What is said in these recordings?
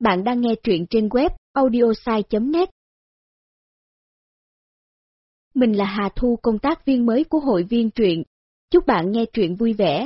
Bạn đang nghe truyện trên web audiosai.net. Mình là Hà Thu, công tác viên mới của hội viên truyện. Chúc bạn nghe truyện vui vẻ.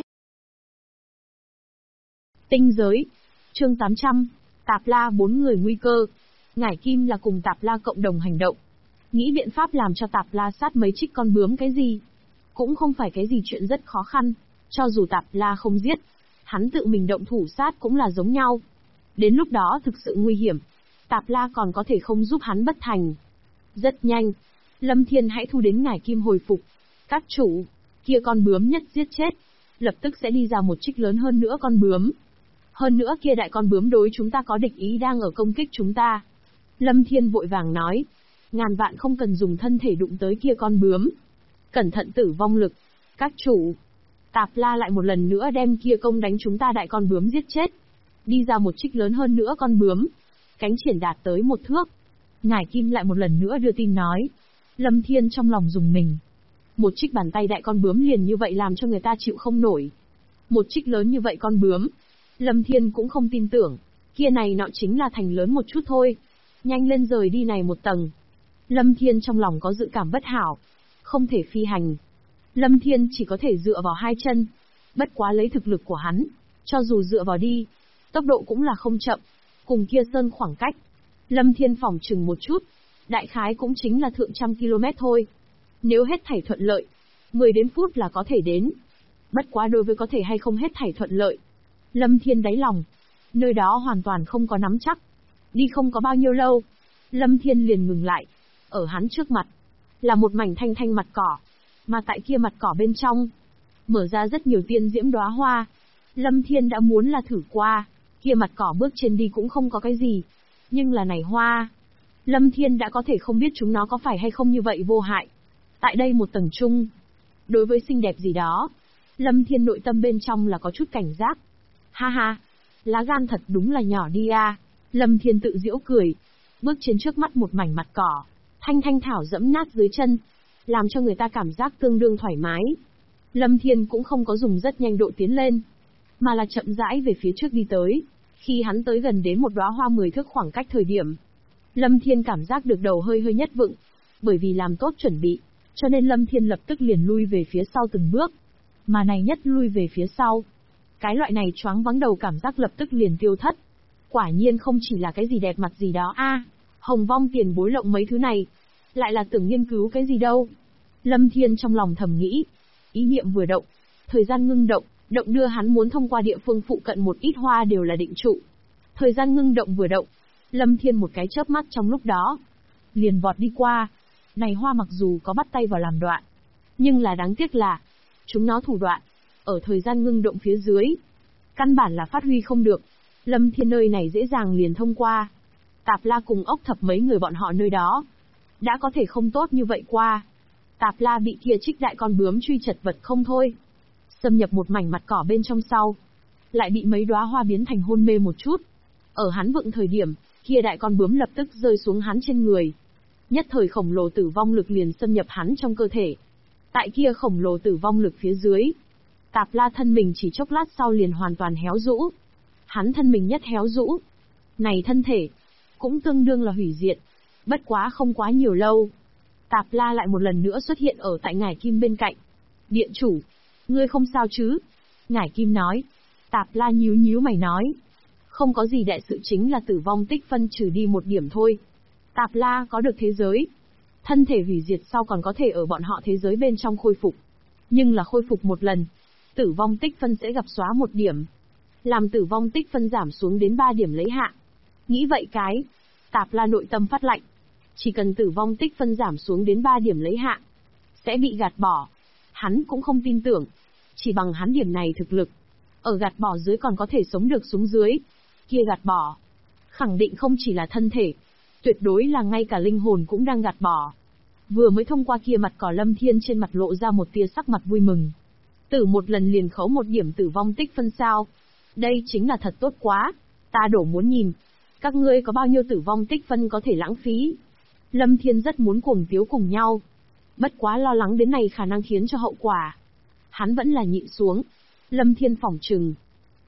Tinh giới, chương 800, Tạp La 4 người nguy cơ. Ngải Kim là cùng Tạp La cộng đồng hành động. Nghĩ biện pháp làm cho Tạp La sát mấy trích con bướm cái gì. Cũng không phải cái gì chuyện rất khó khăn, cho dù Tạp La không giết, hắn tự mình động thủ sát cũng là giống nhau. Đến lúc đó thực sự nguy hiểm, Tạp La còn có thể không giúp hắn bất thành. Rất nhanh, Lâm Thiên hãy thu đến Ngải Kim hồi phục. Các chủ, kia con bướm nhất giết chết, lập tức sẽ đi ra một trích lớn hơn nữa con bướm. Hơn nữa kia đại con bướm đối chúng ta có địch ý đang ở công kích chúng ta. Lâm Thiên vội vàng nói, ngàn vạn không cần dùng thân thể đụng tới kia con bướm. Cẩn thận tử vong lực. Các chủ, Tạp La lại một lần nữa đem kia công đánh chúng ta đại con bướm giết chết. Đi ra một trích lớn hơn nữa con bướm. Cánh triển đạt tới 1 thước. Ngải Kim lại một lần nữa đưa tin nói. Lâm Thiên trong lòng dùng mình. Một trích bàn tay đại con bướm liền như vậy làm cho người ta chịu không nổi. Một trích lớn như vậy con bướm. Lâm Thiên cũng không tin tưởng. Kia này nọ chính là thành lớn một chút thôi. Nhanh lên rời đi này một tầng. Lâm Thiên trong lòng có dự cảm bất hảo. Không thể phi hành. Lâm Thiên chỉ có thể dựa vào 2 chân. Bất quá lấy thực lực của hắn, cho dù dựa vào đi, tốc độ cũng là không chậm. Cùng kia sơn khoảng cách, Lâm Thiên phỏng chừng một chút, đại khái cũng chính là thượng trăm km thôi. Nếu hết thảy thuận lợi, 10 đến phút là có thể đến. Bất quá đối với có thể hay không hết thảy thuận lợi, Lâm Thiên đáy lòng, nơi đó hoàn toàn không có nắm chắc. Đi không có bao nhiêu lâu, Lâm Thiên liền ngừng lại. Ở hắn trước mặt, là một mảnh thanh thanh mặt cỏ. Mà tại kia mặt cỏ bên trong, mở ra rất nhiều tiên diễm đóa hoa. Lâm Thiên đã muốn là thử qua, kia mặt cỏ bước trên đi cũng không có cái gì. Nhưng là này hoa, Lâm Thiên đã có thể không biết chúng nó có phải hay không như vậy vô hại. Tại đây một tầng chung, đối với xinh đẹp gì đó, Lâm Thiên nội tâm bên trong là có chút cảnh giác. Ha ha, lá gan thật đúng là nhỏ đi a. Lâm Thiên tự giễu cười, bước trên trước mắt một mảnh mặt cỏ, thanh thanh thảo dẫm nát dưới chân, làm cho người ta cảm giác tương đương thoải mái. Lâm Thiên cũng không có dùng rất nhanh độ tiến lên, mà là chậm rãi về phía trước đi tới. Khi hắn tới gần đến một đóa hoa 10 thước khoảng cách thời điểm, Lâm Thiên cảm giác được đầu hơi nhất vựng, bởi vì làm tốt chuẩn bị, cho nên Lâm Thiên lập tức liền lui về phía sau từng bước. Mà này nhất lui về phía sau, cái loại này choáng vắng đầu cảm giác lập tức liền tiêu thất. Quả nhiên không chỉ là cái gì đẹp mặt gì đó a, hồng vong tiền bối lộng mấy thứ này, lại là tưởng nghiên cứu cái gì đâu. Lâm Thiên trong lòng thầm nghĩ, ý niệm vừa động, thời gian ngưng động, động đưa hắn muốn thông qua địa phương phụ cận một ít hoa đều là định trụ. Thời gian ngưng động vừa động, Lâm Thiên một cái chớp mắt trong lúc đó, liền vọt đi qua. Này hoa mặc dù có bắt tay vào làm đoạn, nhưng là đáng tiếc là, chúng nó thủ đoạn, ở thời gian ngưng động phía dưới, căn bản là phát huy không được. Lâm Thiên nơi này dễ dàng liền thông qua. Tạp La cùng ốc thập mấy người bọn họ nơi đó, đã có thể không tốt như vậy qua. Tạp La bị kia trích đại con bướm truy chật vật không thôi. Xâm nhập một mảnh mặt cỏ bên trong sau, lại bị mấy đóa hoa biến thành hôn mê một chút. Ở hắn vựng thời điểm, kia đại con bướm lập tức rơi xuống hắn trên người. Nhất thời khổng lồ tử vong lực liền xâm nhập hắn trong cơ thể. Tại kia khổng lồ tử vong lực phía dưới, Tạp La thân mình chỉ chốc lát sau liền hoàn toàn héo rũ. Hắn thân mình nhất héo rũ, này thân thể cũng tương đương là hủy diệt. Bất quá không quá nhiều lâu, Tạp La lại một lần nữa xuất hiện ở tại Ngải Kim bên cạnh. Điện chủ, ngươi không sao chứ? Ngải Kim nói. Tạp La nhíu mày nói. Không có gì, đại sự chính là tử vong tích phân trừ đi 1 điểm thôi. Tạp La có được thế giới, thân thể hủy diệt sau còn có thể ở bọn họ thế giới bên trong khôi phục. Nhưng là khôi phục một lần, tử vong tích phân sẽ gặp xóa 1 điểm. Làm tử vong tích phân giảm xuống đến 3 điểm lấy hạ. Nghĩ vậy cái, Tạp La nội tâm phát lạnh. Chỉ cần tử vong tích phân giảm xuống đến 3 điểm lấy hạ, sẽ bị gạt bỏ. Hắn cũng không tin tưởng, chỉ bằng hắn điểm này thực lực, ở gạt bỏ dưới còn có thể sống được xuống dưới. Kia gạt bỏ, khẳng định không chỉ là thân thể, tuyệt đối là ngay cả linh hồn cũng đang gạt bỏ. Vừa mới thông qua kia mặt cỏ, Lâm Thiên trên mặt lộ ra một tia sắc mặt vui mừng. Tử một lần liền khấu 1 điểm tử vong tích phân sao? Đây chính là thật tốt quá, ta đổ muốn nhìn, các ngươi có bao nhiêu tử vong tích phân có thể lãng phí. Lâm Thiên rất muốn cuồng tiếu cùng nhau. Bất quá lo lắng đến này khả năng khiến cho hậu quả, hắn vẫn là nhịn xuống. Lâm Thiên phỏng chừng,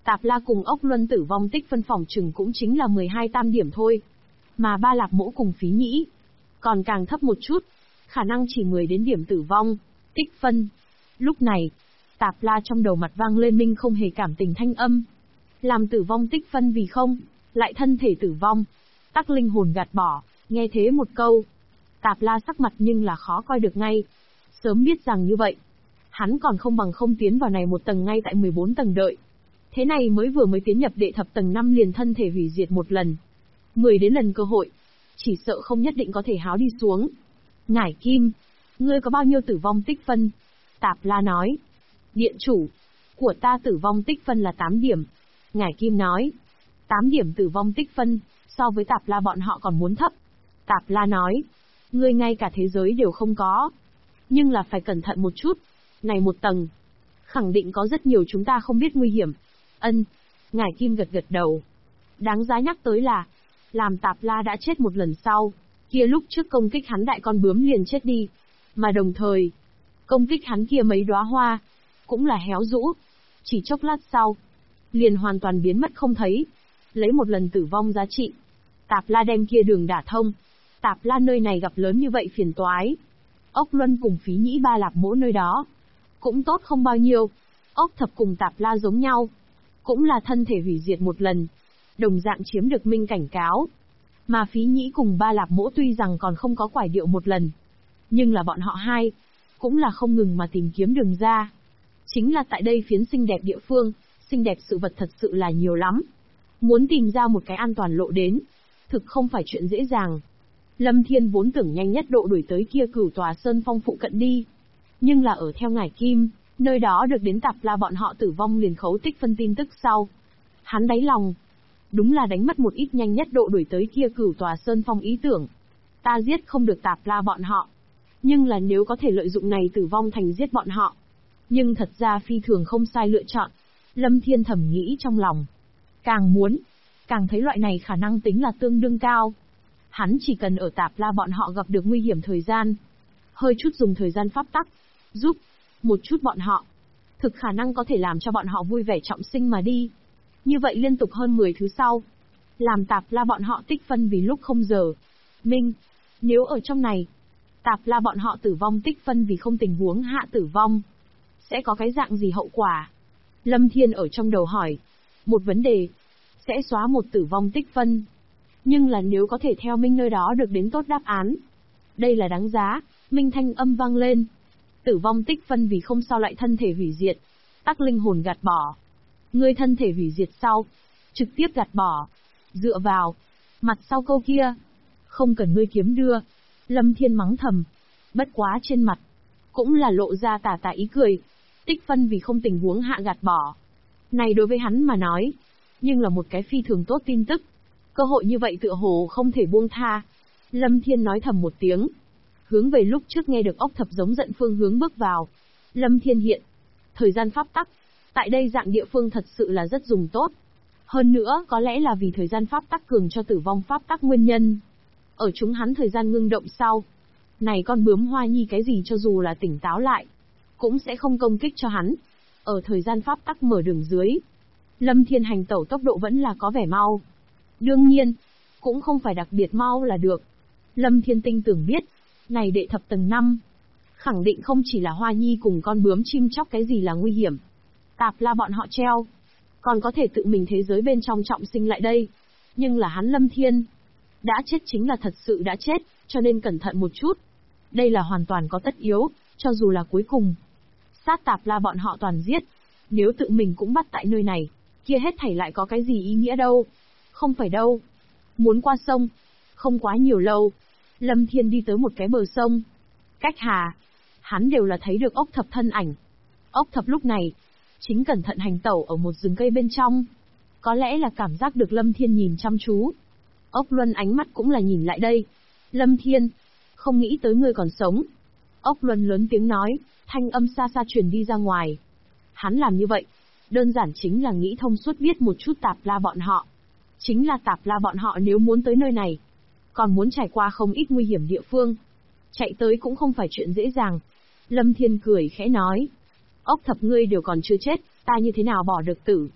Tạp La cùng Ốc Luân tử vong tích phân phòng chừng cũng chính là 12 tam điểm thôi. Mà Ba Lạp Mỗ cùng Phí Nhĩ còn càng thấp một chút, khả năng chỉ 10 đến điểm tử vong, tích phân. Lúc này, Tạp La trong đầu mặt vang lên minh không hề cảm tình thanh âm. Làm tử vong tích phân vì không, lại thân thể tử vong, tắc linh hồn gạt bỏ, nghe thế một câu. Tạp La sắc mặt nhưng là khó coi được ngay. Sớm biết rằng như vậy, hắn còn không bằng không tiến vào này một tầng ngay tại 14 tầng đợi. Thế này mới tiến nhập đệ thập tầng 5 liền thân thể hủy diệt một lần. 10 đến lần cơ hội, chỉ sợ không nhất định có thể háo đi xuống. Ngải Kim, ngươi có bao nhiêu tử vong tích phân? Tạp La nói. Điện chủ, của ta tử vong tích phân là 8 điểm. Ngải Kim nói. 8 điểm tử vong tích phân, so với Tạp La bọn họ còn muốn thấp. Tạp La nói. Ngươi ngay cả thế giới đều không có. Nhưng là phải cẩn thận một chút. Này một tầng, khẳng định có rất nhiều chúng ta không biết nguy hiểm. Ân. Ngải Kim gật gật đầu. Đáng giá nhắc tới là, làm Tạp La đã chết một lần sau, kia lúc trước công kích hắn đại con bướm liền chết đi. Mà đồng thời, công kích hắn kia mấy đóa hoa, cũng là héo rũ. Chỉ chốc lát sau, liền hoàn toàn biến mất không thấy. Lấy một lần tử vong giá trị, Tạp La đem kia đường đả thông. Tạp La nơi này gặp lớn như vậy phiền toái. Ốc Luân cùng Phí Nhĩ Ba Lạp Mỗ nơi đó cũng tốt không bao nhiêu. Ốc Thập cùng Tạp La giống nhau, cũng là thân thể hủy diệt một lần, đồng dạng chiếm được minh cảnh cáo. Mà Phí Nhĩ cùng Ba Lạp Mỗ tuy rằng còn không có quải điệu một lần, nhưng là bọn họ hai cũng là không ngừng mà tìm kiếm đường ra. Chính là tại đây phiến xinh đẹp địa phương, xinh đẹp sự vật thật sự là nhiều lắm. Muốn tìm ra một cái an toàn lộ đến, thực không phải chuyện dễ dàng. Lâm Thiên vốn tưởng nhanh nhất độ đuổi tới kia Cửu Tòa Sơn Phong phụ cận đi. Nhưng là ở theo Ngải Kim, nơi đó được đến Tạp La bọn họ tử vong liền khấu tích phân tin tức sau. Hắn đáy lòng, đúng là đánh mất một ít nhanh nhất độ đuổi tới kia Cửu Tòa Sơn Phong ý tưởng. Ta giết không được Tạp La bọn họ. Nhưng là nếu có thể lợi dụng này tử vong thành giết bọn họ. Nhưng thật ra phi thường không sai lựa chọn. Lâm Thiên thầm nghĩ trong lòng. Càng muốn, càng thấy loại này khả năng tính là tương đương cao. Hắn chỉ cần ở Tạp La bọn họ gặp được nguy hiểm thời gian, hơi chút dùng thời gian pháp tắc, giúp một chút bọn họ, thực khả năng có thể làm cho bọn họ vui vẻ trọng sinh mà đi. Như vậy liên tục hơn 10 thứ sau, làm Tạp La bọn họ tích phân vì lúc không giờ. Minh, nếu ở trong này, Tạp La bọn họ tử vong tích phân vì không tình huống hạ tử vong, sẽ có cái dạng gì hậu quả? Lâm Thiên ở trong đầu hỏi. Một vấn đề, sẽ xóa một tử vong tích phân. Nhưng là nếu có thể theo Minh nơi đó được đến tốt đáp án, đây là đáng giá. Minh thanh âm vang lên. Tử vong tích phân vì không sao lại thân thể hủy diệt, tắc linh hồn gạt bỏ. Ngươi thân thể hủy diệt sau, trực tiếp gạt bỏ. Dựa vào, mặt sau câu kia, không cần ngươi kiếm đưa. Lâm Thiên mắng thầm. Bất quá trên mặt, cũng là lộ ra tà tà ý cười. Tích phân vì không tình huống hạ gạt bỏ. Này đối với hắn mà nói, nhưng là một cái phi thường tốt tin tức. Cơ hội như vậy tựa hồ không thể buông tha. Lâm Thiên nói thầm một tiếng, hướng về lúc trước nghe được Ốc Thập giống giận phương hướng bước vào. Lâm Thiên hiện, thời gian pháp tắc, tại đây dạng địa phương thật sự là rất dùng tốt. Hơn nữa có lẽ là vì thời gian pháp tắc cường cho tử vong pháp tắc nguyên nhân. Ở chúng hắn thời gian ngưng động sau, này con bướm hoa nhi cái gì cho dù là tỉnh táo lại, cũng sẽ không công kích cho hắn. Ở thời gian pháp tắc mở đường dưới, Lâm Thiên hành tẩu tốc độ vẫn là có vẻ mau. Đương nhiên, cũng không phải đặc biệt mau là được. Lâm Thiên tinh tưởng biết, này đệ thập tầng 5, khẳng định không chỉ là hoa nhi cùng con bướm chim chóc cái gì là nguy hiểm. Tạp La bọn họ treo, còn có thể tự mình thế giới bên trong trọng sinh lại đây. Nhưng là hắn Lâm Thiên, đã chết chính là thật sự đã chết, cho nên cẩn thận một chút. Đây là hoàn toàn có tất yếu, cho dù là cuối cùng sát Tạp La bọn họ toàn giết. Nếu tự mình cũng bắt tại nơi này, kia hết thảy lại có cái gì ý nghĩa đâu. Không phải đâu. Muốn qua sông, không quá nhiều lâu, Lâm Thiên đi tới một cái bờ sông. Cách hà, hắn đều là thấy được Ốc Thập thân ảnh. Ốc Thập lúc này, chính cẩn thận hành tẩu ở một rừng cây bên trong. Có lẽ là cảm giác được Lâm Thiên nhìn chăm chú. Ốc Luân ánh mắt cũng là nhìn lại đây. Lâm Thiên, không nghĩ tới ngươi còn sống. Ốc Luân lớn tiếng nói, thanh âm xa xa truyền đi ra ngoài. Hắn làm như vậy, đơn giản chính là nghĩ thông suốt biết một chút Tạp La bọn họ. Chính là Tạp La bọn họ nếu muốn tới nơi này, còn muốn trải qua không ít nguy hiểm địa phương. Chạy tới cũng không phải chuyện dễ dàng. Lâm Thiên cười khẽ nói. Ốc Thập ngươi đều còn chưa chết, ta như thế nào bỏ được tử.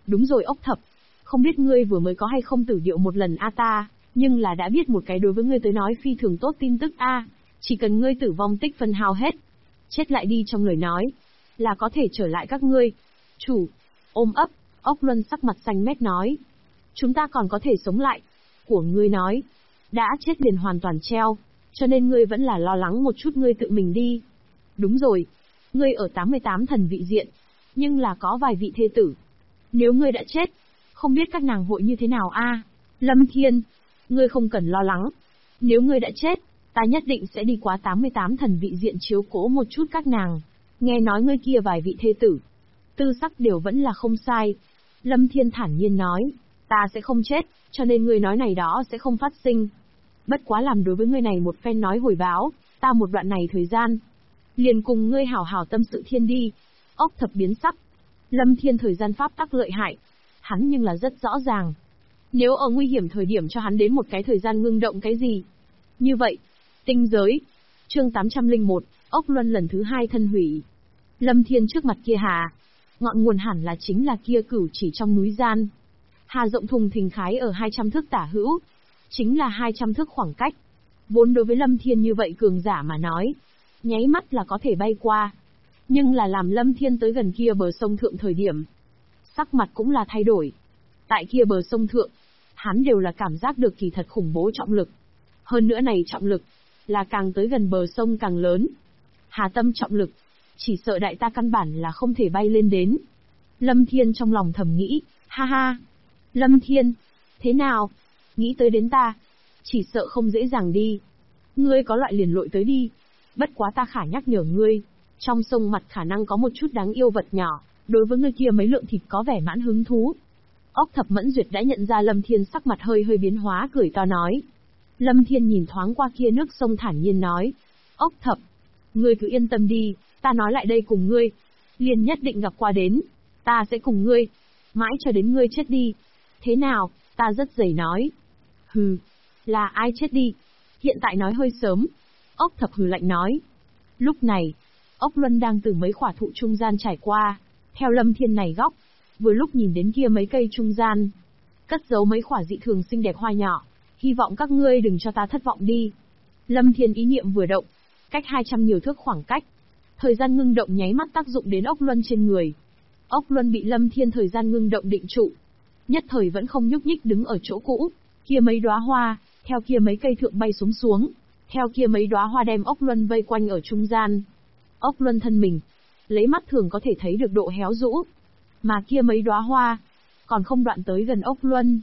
Đúng rồi ốc thập. Không biết ngươi vừa mới có hay không tử điệu một lần a ta, nhưng là đã biết một cái đối với ngươi tới nói phi thường tốt tin tức a. Chỉ cần ngươi tử vong tích phân hao hết, chết lại đi trong lời nói, là có thể trở lại các ngươi. Chủ, ôm ấp, ốc luân sắc mặt xanh mét nói. Chúng ta còn có thể sống lại. Của ngươi nói, đã chết liền hoàn toàn treo, cho nên ngươi vẫn là lo lắng một chút ngươi tự mình đi. Đúng rồi, ngươi ở 88 thần vị diện, nhưng là có vài vị thê tử. Nếu ngươi đã chết, không biết các nàng hội như thế nào a? Lâm Thiên, ngươi không cần lo lắng. Nếu ngươi đã chết, ta nhất định sẽ đi qua 88 thần vị diện chiếu cố một chút các nàng. Nghe nói ngươi kia vài vị thê tử, tư sắc đều vẫn là không sai. Lâm Thiên thản nhiên nói, ta sẽ không chết, cho nên ngươi nói này đó sẽ không phát sinh. Bất quá làm đối với ngươi này một phen nói hồi báo, ta một đoạn này thời gian, liền cùng ngươi hảo hảo tâm sự thiên đi. Ốc thập biến sắc. Lâm Thiên thời gian pháp tắc lợi hại, hắn nhưng là rất rõ ràng. Nếu ở nguy hiểm thời điểm cho hắn đến một cái thời gian ngưng động cái gì. Như vậy, tinh giới. Chương 801, ốc luân lần thứ 2 thân hủy. Lâm Thiên trước mặt kia hà, ngọn nguồn hẳn là chính là kia cửu chỉ trong núi gian. Hà rộng thùng thình khái ở 200 thước tả hữu, chính là 200 thước khoảng cách. Vốn đối với Lâm Thiên như vậy cường giả mà nói, nháy mắt là có thể bay qua. Nhưng là làm Lâm Thiên tới gần kia bờ sông thượng thời điểm, sắc mặt cũng là thay đổi. Tại kia bờ sông thượng, hắn đều là cảm giác được kỳ thật khủng bố trọng lực. Hơn nữa này trọng lực, là càng tới gần bờ sông càng lớn. Hà tâm trọng lực, chỉ sợ đại ta căn bản là không thể bay lên đến. Lâm Thiên trong lòng thầm nghĩ, ha ha. Lâm Thiên, thế nào? Nghĩ tới đến ta, chỉ sợ không dễ dàng đi. Ngươi có loại liền lội tới đi. Bất quá ta khả nhắc nhở ngươi, trong sông mặt khả năng có một chút đáng yêu vật nhỏ, đối với ngươi kia mấy lượng thịt có vẻ mãn hứng thú. Ốc thập mẫn duyệt đã nhận ra Lâm Thiên sắc mặt hơi hơi biến hóa, cười to nói. Lâm Thiên nhìn thoáng qua kia nước sông thản nhiên nói. Ốc thập, ngươi cứ yên tâm đi, ta nói lại đây cùng ngươi, liền nhất định gặp qua đến, ta sẽ cùng ngươi, mãi cho đến ngươi chết đi. Thế nào, ta rất dày nói. Hừ, là ai chết đi? Hiện tại nói hơi sớm. Ốc thập hừ lạnh nói. Lúc này, ốc luân đang từ mấy khỏa thụ trung gian trải qua, theo Lâm Thiên này góc, vừa lúc nhìn đến kia mấy cây trung gian, cất giấu mấy khỏa dị thường xinh đẹp hoa nhỏ, hy vọng các ngươi đừng cho ta thất vọng đi. Lâm Thiên ý niệm vừa động, cách 200 nhiều thước khoảng cách, thời gian ngưng động nháy mắt tác dụng đến ốc luân trên người. Ốc luân bị Lâm Thiên thời gian ngưng động định trụ, nhất thời vẫn không nhúc nhích đứng ở chỗ cũ, kia mấy đóa hoa, theo kia mấy cây thượng bay xuống xuống, theo kia mấy đóa hoa đem ốc luân vây quanh ở trung gian. Ốc luân thân mình, lấy mắt thường có thể thấy được độ héo rũ, mà kia mấy đóa hoa, còn không đoạn tới gần ốc luân.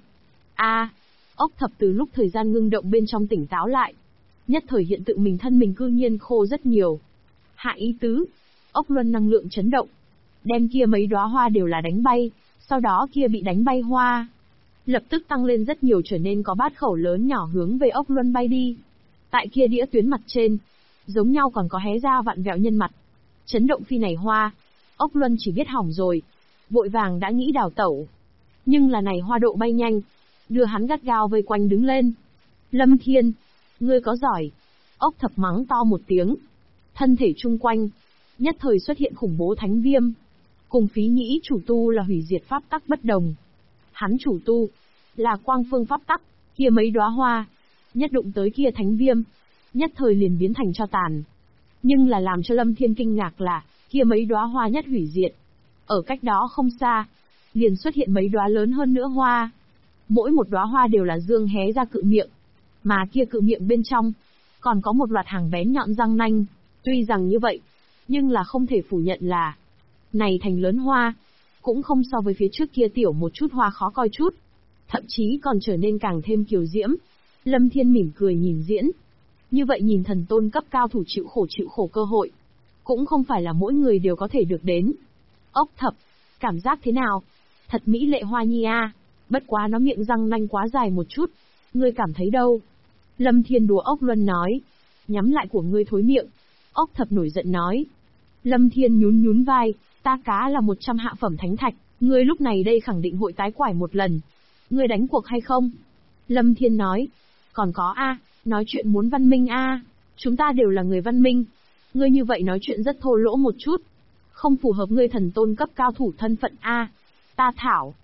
Ốc thập từ lúc thời gian ngưng động bên trong tỉnh táo lại, nhất thời hiện tự mình thân mình cư nhiên khô rất nhiều. Hạ ý tứ, ốc luân năng lượng chấn động, đem kia mấy đóa hoa đều là đánh bay, sau đó kia bị đánh bay hoa, lập tức tăng lên rất nhiều trở nên có bát khẩu lớn nhỏ hướng về ốc luân bay đi. Tại kia đĩa tuyến mặt trên, giống nhau còn có hé ra vặn vẹo nhân mặt. Chấn động phi này hoa, ốc luân chỉ biết hỏng rồi, vội vàng đã nghĩ đào tẩu. Nhưng là này hoa độ bay nhanh, đưa hắn gắt gao vây quanh đứng lên. Lâm Thiên, ngươi có giỏi. Ốc thập mắng to một tiếng. Thân thể chung quanh, nhất thời xuất hiện khủng bố thánh viêm. Cùng phí nhĩ chủ tu là hủy diệt pháp tắc bất đồng. Hắn chủ tu, là quang phương pháp tắc, kia mấy đóa hoa, nhất đụng tới kia thánh viêm, nhất thời liền biến thành cho tàn. Nhưng là làm cho Lâm Thiên kinh ngạc là, kia mấy đóa hoa nhất hủy diệt. Ở cách đó không xa, liền xuất hiện mấy đóa lớn hơn nữa hoa. Mỗi một đóa hoa đều là dương hé ra cự miệng, mà kia cự miệng bên trong, còn có một loạt hàng bén nhọn răng nanh. Tuy rằng như vậy, nhưng là không thể phủ nhận là, này thành lớn hoa, cũng không so với phía trước kia tiểu một chút hoa khó coi chút. Thậm chí còn trở nên càng thêm kiều diễm. Lâm Thiên mỉm cười nhìn diễn. Như vậy nhìn thần tôn cấp cao thủ chịu khổ cơ hội, cũng không phải là mỗi người đều có thể được đến. Ốc thập, cảm giác thế nào? Thật mỹ lệ hoa nhi a, bất quá nó miệng răng nanh quá dài một chút. Ngươi cảm thấy đâu? Lâm Thiên đùa ốc luân nói. Nhắm lại của ngươi thối miệng. Ốc thập nổi giận nói. Lâm Thiên nhún vai, ta cá là 100 hạ phẩm thánh thạch, ngươi lúc này đây khẳng định hội tái quải một lần. Ngươi đánh cuộc hay không? Lâm Thiên nói. Còn có nói chuyện muốn văn minh chúng ta đều là người văn minh. Ngươi như vậy nói chuyện rất thô lỗ một chút, không phù hợp ngươi thần tôn cấp cao thủ thân phận ta thảo.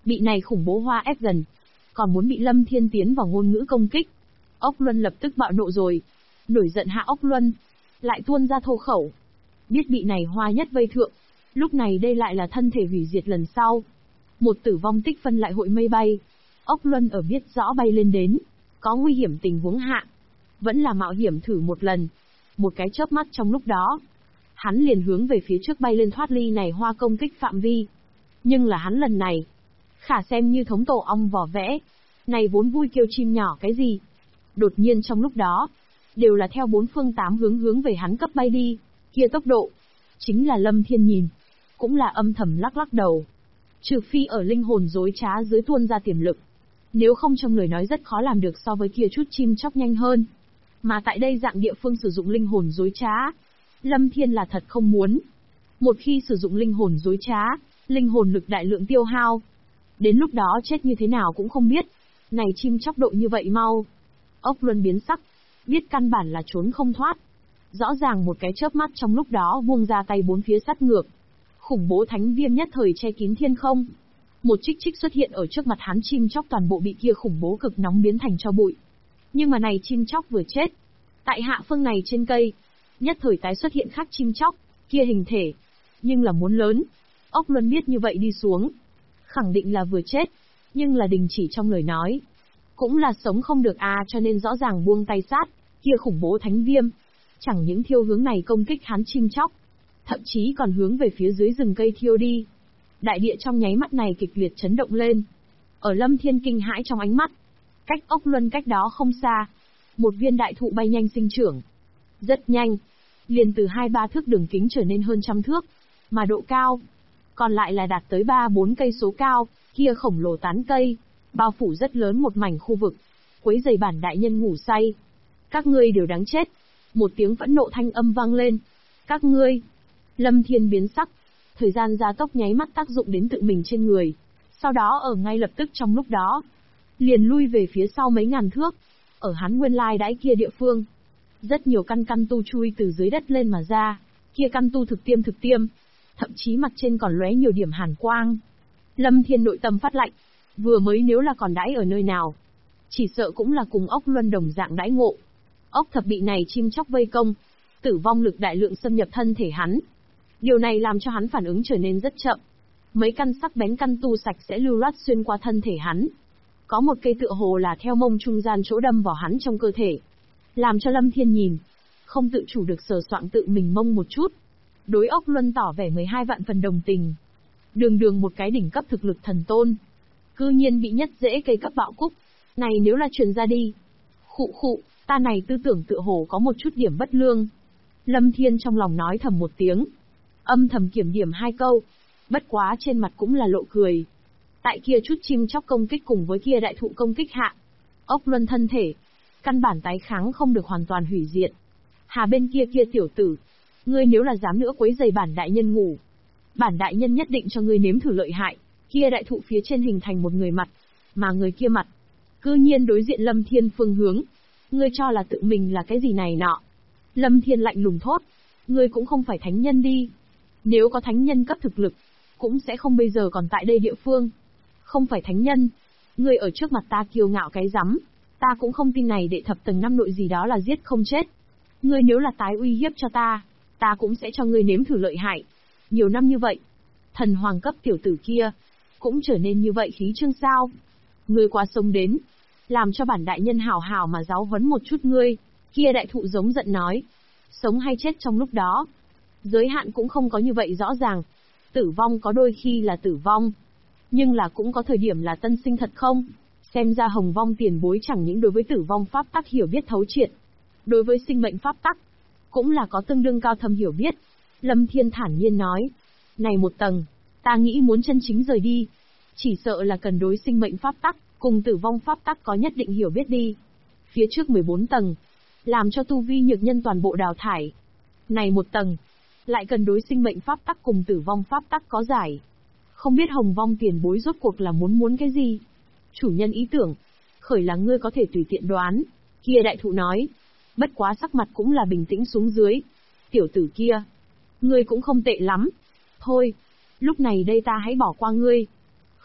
Bị này khủng bố hoa ép gần, còn muốn bị Lâm Thiên tiến vào ngôn ngữ công kích. Ốc Luân lập tức bạo nộ rồi. Nổi giận hạ Ốc Luân, lại tuôn ra thô khẩu. Biết bị này hoa nhất vây thượng, lúc này đây lại là thân thể hủy diệt lần sau. Một tử vong tích phân lại hội mây bay. Ốc Luân ở biết rõ bay lên đến, có nguy hiểm tình huống hạ, vẫn là mạo hiểm thử một lần. Một cái chớp mắt trong lúc đó, hắn liền hướng về phía trước bay lên thoát ly này hoa công kích phạm vi. Nhưng là hắn lần này, khả xem như thống tổ ong vỏ vẽ. Này vốn vui kêu chim nhỏ cái gì. Đột nhiên trong lúc đó, đều là theo bốn phương tám hướng về hắn cấp bay đi, kia tốc độ. Chính là Lâm Thiên nhìn, cũng là âm thầm lắc lắc đầu. Trừ phi ở linh hồn dối trá dưới tuôn ra tiềm lực. Nếu không trong lời nói rất khó làm được so với kia chút chim chóc nhanh hơn. Mà tại đây dạng địa phương sử dụng linh hồn dối trá, Lâm Thiên là thật không muốn. Một khi sử dụng linh hồn dối trá, linh hồn lực đại lượng tiêu hao. Đến lúc đó chết như thế nào cũng không biết. Này chim chóc độ như vậy mau. Ốc Luân biến sắc, biết căn bản là trốn không thoát. Rõ ràng một cái chớp mắt trong lúc đó buông ra tay bốn phía sát ngược. Khủng bố thánh viêm nhất thời che kín thiên không. Một trích trích xuất hiện ở trước mặt hắn, chim chóc toàn bộ bị kia khủng bố cực nóng biến thành cho bụi. Nhưng mà này chim chóc vừa chết, tại hạ phương này trên cây, nhất thời tái xuất hiện khác chim chóc, kia hình thể. Nhưng là muốn lớn. Ốc Luân biết như vậy đi xuống, khẳng định là vừa chết, nhưng là đình chỉ trong lời nói. Cũng là sống không được cho nên rõ ràng buông tay sát, kia khủng bố thánh viêm. Chẳng những thiêu hướng này công kích hắn chim chóc, thậm chí còn hướng về phía dưới rừng cây thiêu đi. Đại địa trong nháy mắt này kịch liệt chấn động lên. Ở Lâm Thiên kinh hãi trong ánh mắt, cách Ốc Luân cách đó không xa, một viên đại thụ bay nhanh sinh trưởng. Rất nhanh, liền từ 2-3 thước đường kính trở nên hơn 100 thước, mà độ cao còn lại là đạt tới 3-4 cây số cao, kia khổng lồ tán cây, bao phủ rất lớn một mảnh khu vực, quấy rầy bản đại nhân ngủ say. Các ngươi đều đáng chết. Một tiếng phẫn nộ thanh âm vang lên. Các ngươi. Lâm Thiên biến sắc. Thời gian gia tốc nháy mắt tác dụng đến tự mình trên người. Sau đó ở ngay lập tức trong lúc đó, liền lui về phía sau mấy ngàn thước. Ở hắn nguyên lai đãi kia địa phương, rất nhiều căn tu chui từ dưới đất lên mà ra. Kia căn tu thực tiêm, thậm chí mặt trên còn lóe nhiều điểm hàn quang. Lâm Thiên nội tâm phát lạnh. Vừa mới nếu là còn đãi ở nơi nào, chỉ sợ cũng là cùng Ốc Luân đồng dạng đãi ngộ. Ốc thập bị này chim chóc vây công, tử vong lực đại lượng xâm nhập thân thể hắn. Điều này làm cho hắn phản ứng trở nên rất chậm. Mấy căn sắc bén căn tu sạch sẽ lưu loát xuyên qua thân thể hắn. Có một cây tựa hồ là theo mông trung gian chỗ đâm vào hắn trong cơ thể. Làm cho Lâm Thiên nhìn, không tự chủ được sờ soạng tự mình mông một chút. Đối Ốc Luân tỏ vẻ 12 vạn phần đồng tình. Đường một cái đỉnh cấp thực lực thần tôn, cư nhiên bị nhất dễ cây cấp bạo cúc. Này nếu là truyền ra đi. Khụ, ta này tư tưởng tựa hồ có một chút điểm bất lương. Lâm Thiên trong lòng nói thầm một tiếng. Âm thầm kiểm điểm 2 câu. Bất quá trên mặt cũng là lộ cười. Tại kia chút chim chóc công kích cùng với kia đại thụ công kích hạ. Ốc Luân thân thể, căn bản tái kháng không được hoàn toàn hủy diệt. Hà bên kia tiểu tử. Ngươi nếu là dám nữa quấy rầy bản đại nhân ngủ, bản đại nhân nhất định cho ngươi nếm thử lợi hại. Kia đại thụ phía trên hình thành một người mặt, mà người kia mặt cư nhiên đối diện Lâm Thiên phương hướng. Ngươi cho là tự mình là cái gì này nọ? Lâm Thiên lạnh lùng thốt. Ngươi cũng không phải thánh nhân đi. Nếu có thánh nhân cấp thực lực, cũng sẽ không bây giờ còn tại đây địa phương. Không phải thánh nhân. Ngươi ở trước mặt ta kiêu ngạo cái rắm. Ta cũng không tin này đệ thập tầng 5 nội gì đó là giết không chết. Ngươi nếu là tái uy hiếp cho ta cũng sẽ cho ngươi nếm thử lợi hại. Nhiều năm như vậy, thần hoàng cấp tiểu tử kia cũng trở nên như vậy khí trương sao? Ngươi quá sống đến, làm cho bản đại nhân hảo hảo mà giáo huấn một chút ngươi. Kia đại thụ giống giận nói, sống hay chết trong lúc đó, giới hạn cũng không có như vậy rõ ràng. Tử vong có đôi khi là tử vong, nhưng là cũng có thời điểm là tân sinh thật không? Xem ra Hồng Vong tiền bối chẳng những đối với tử vong pháp tắc hiểu biết thấu triệt, đối với sinh mệnh pháp tắc cũng là có tương đương cao thâm hiểu biết. Lâm Thiên thản nhiên nói, này một tầng, ta nghĩ muốn chân chính rời đi, chỉ sợ là cần đối sinh mệnh pháp tắc cùng tử vong pháp tắc có nhất định hiểu biết đi. Phía trước 14 tầng, làm cho tu vi nhược nhân toàn bộ đào thải. Này một tầng, lại cần đối sinh mệnh pháp tắc cùng tử vong pháp tắc có giải. Không biết Hồng Vong tiền bối rốt cuộc là muốn cái gì? Chủ nhân ý tưởng, khởi là ngươi có thể tùy tiện đoán. Kia đại thụ nói, bất quá sắc mặt cũng là bình tĩnh xuống dưới. Tiểu tử kia, ngươi cũng không tệ lắm. Thôi, lúc này đây ta hãy bỏ qua ngươi.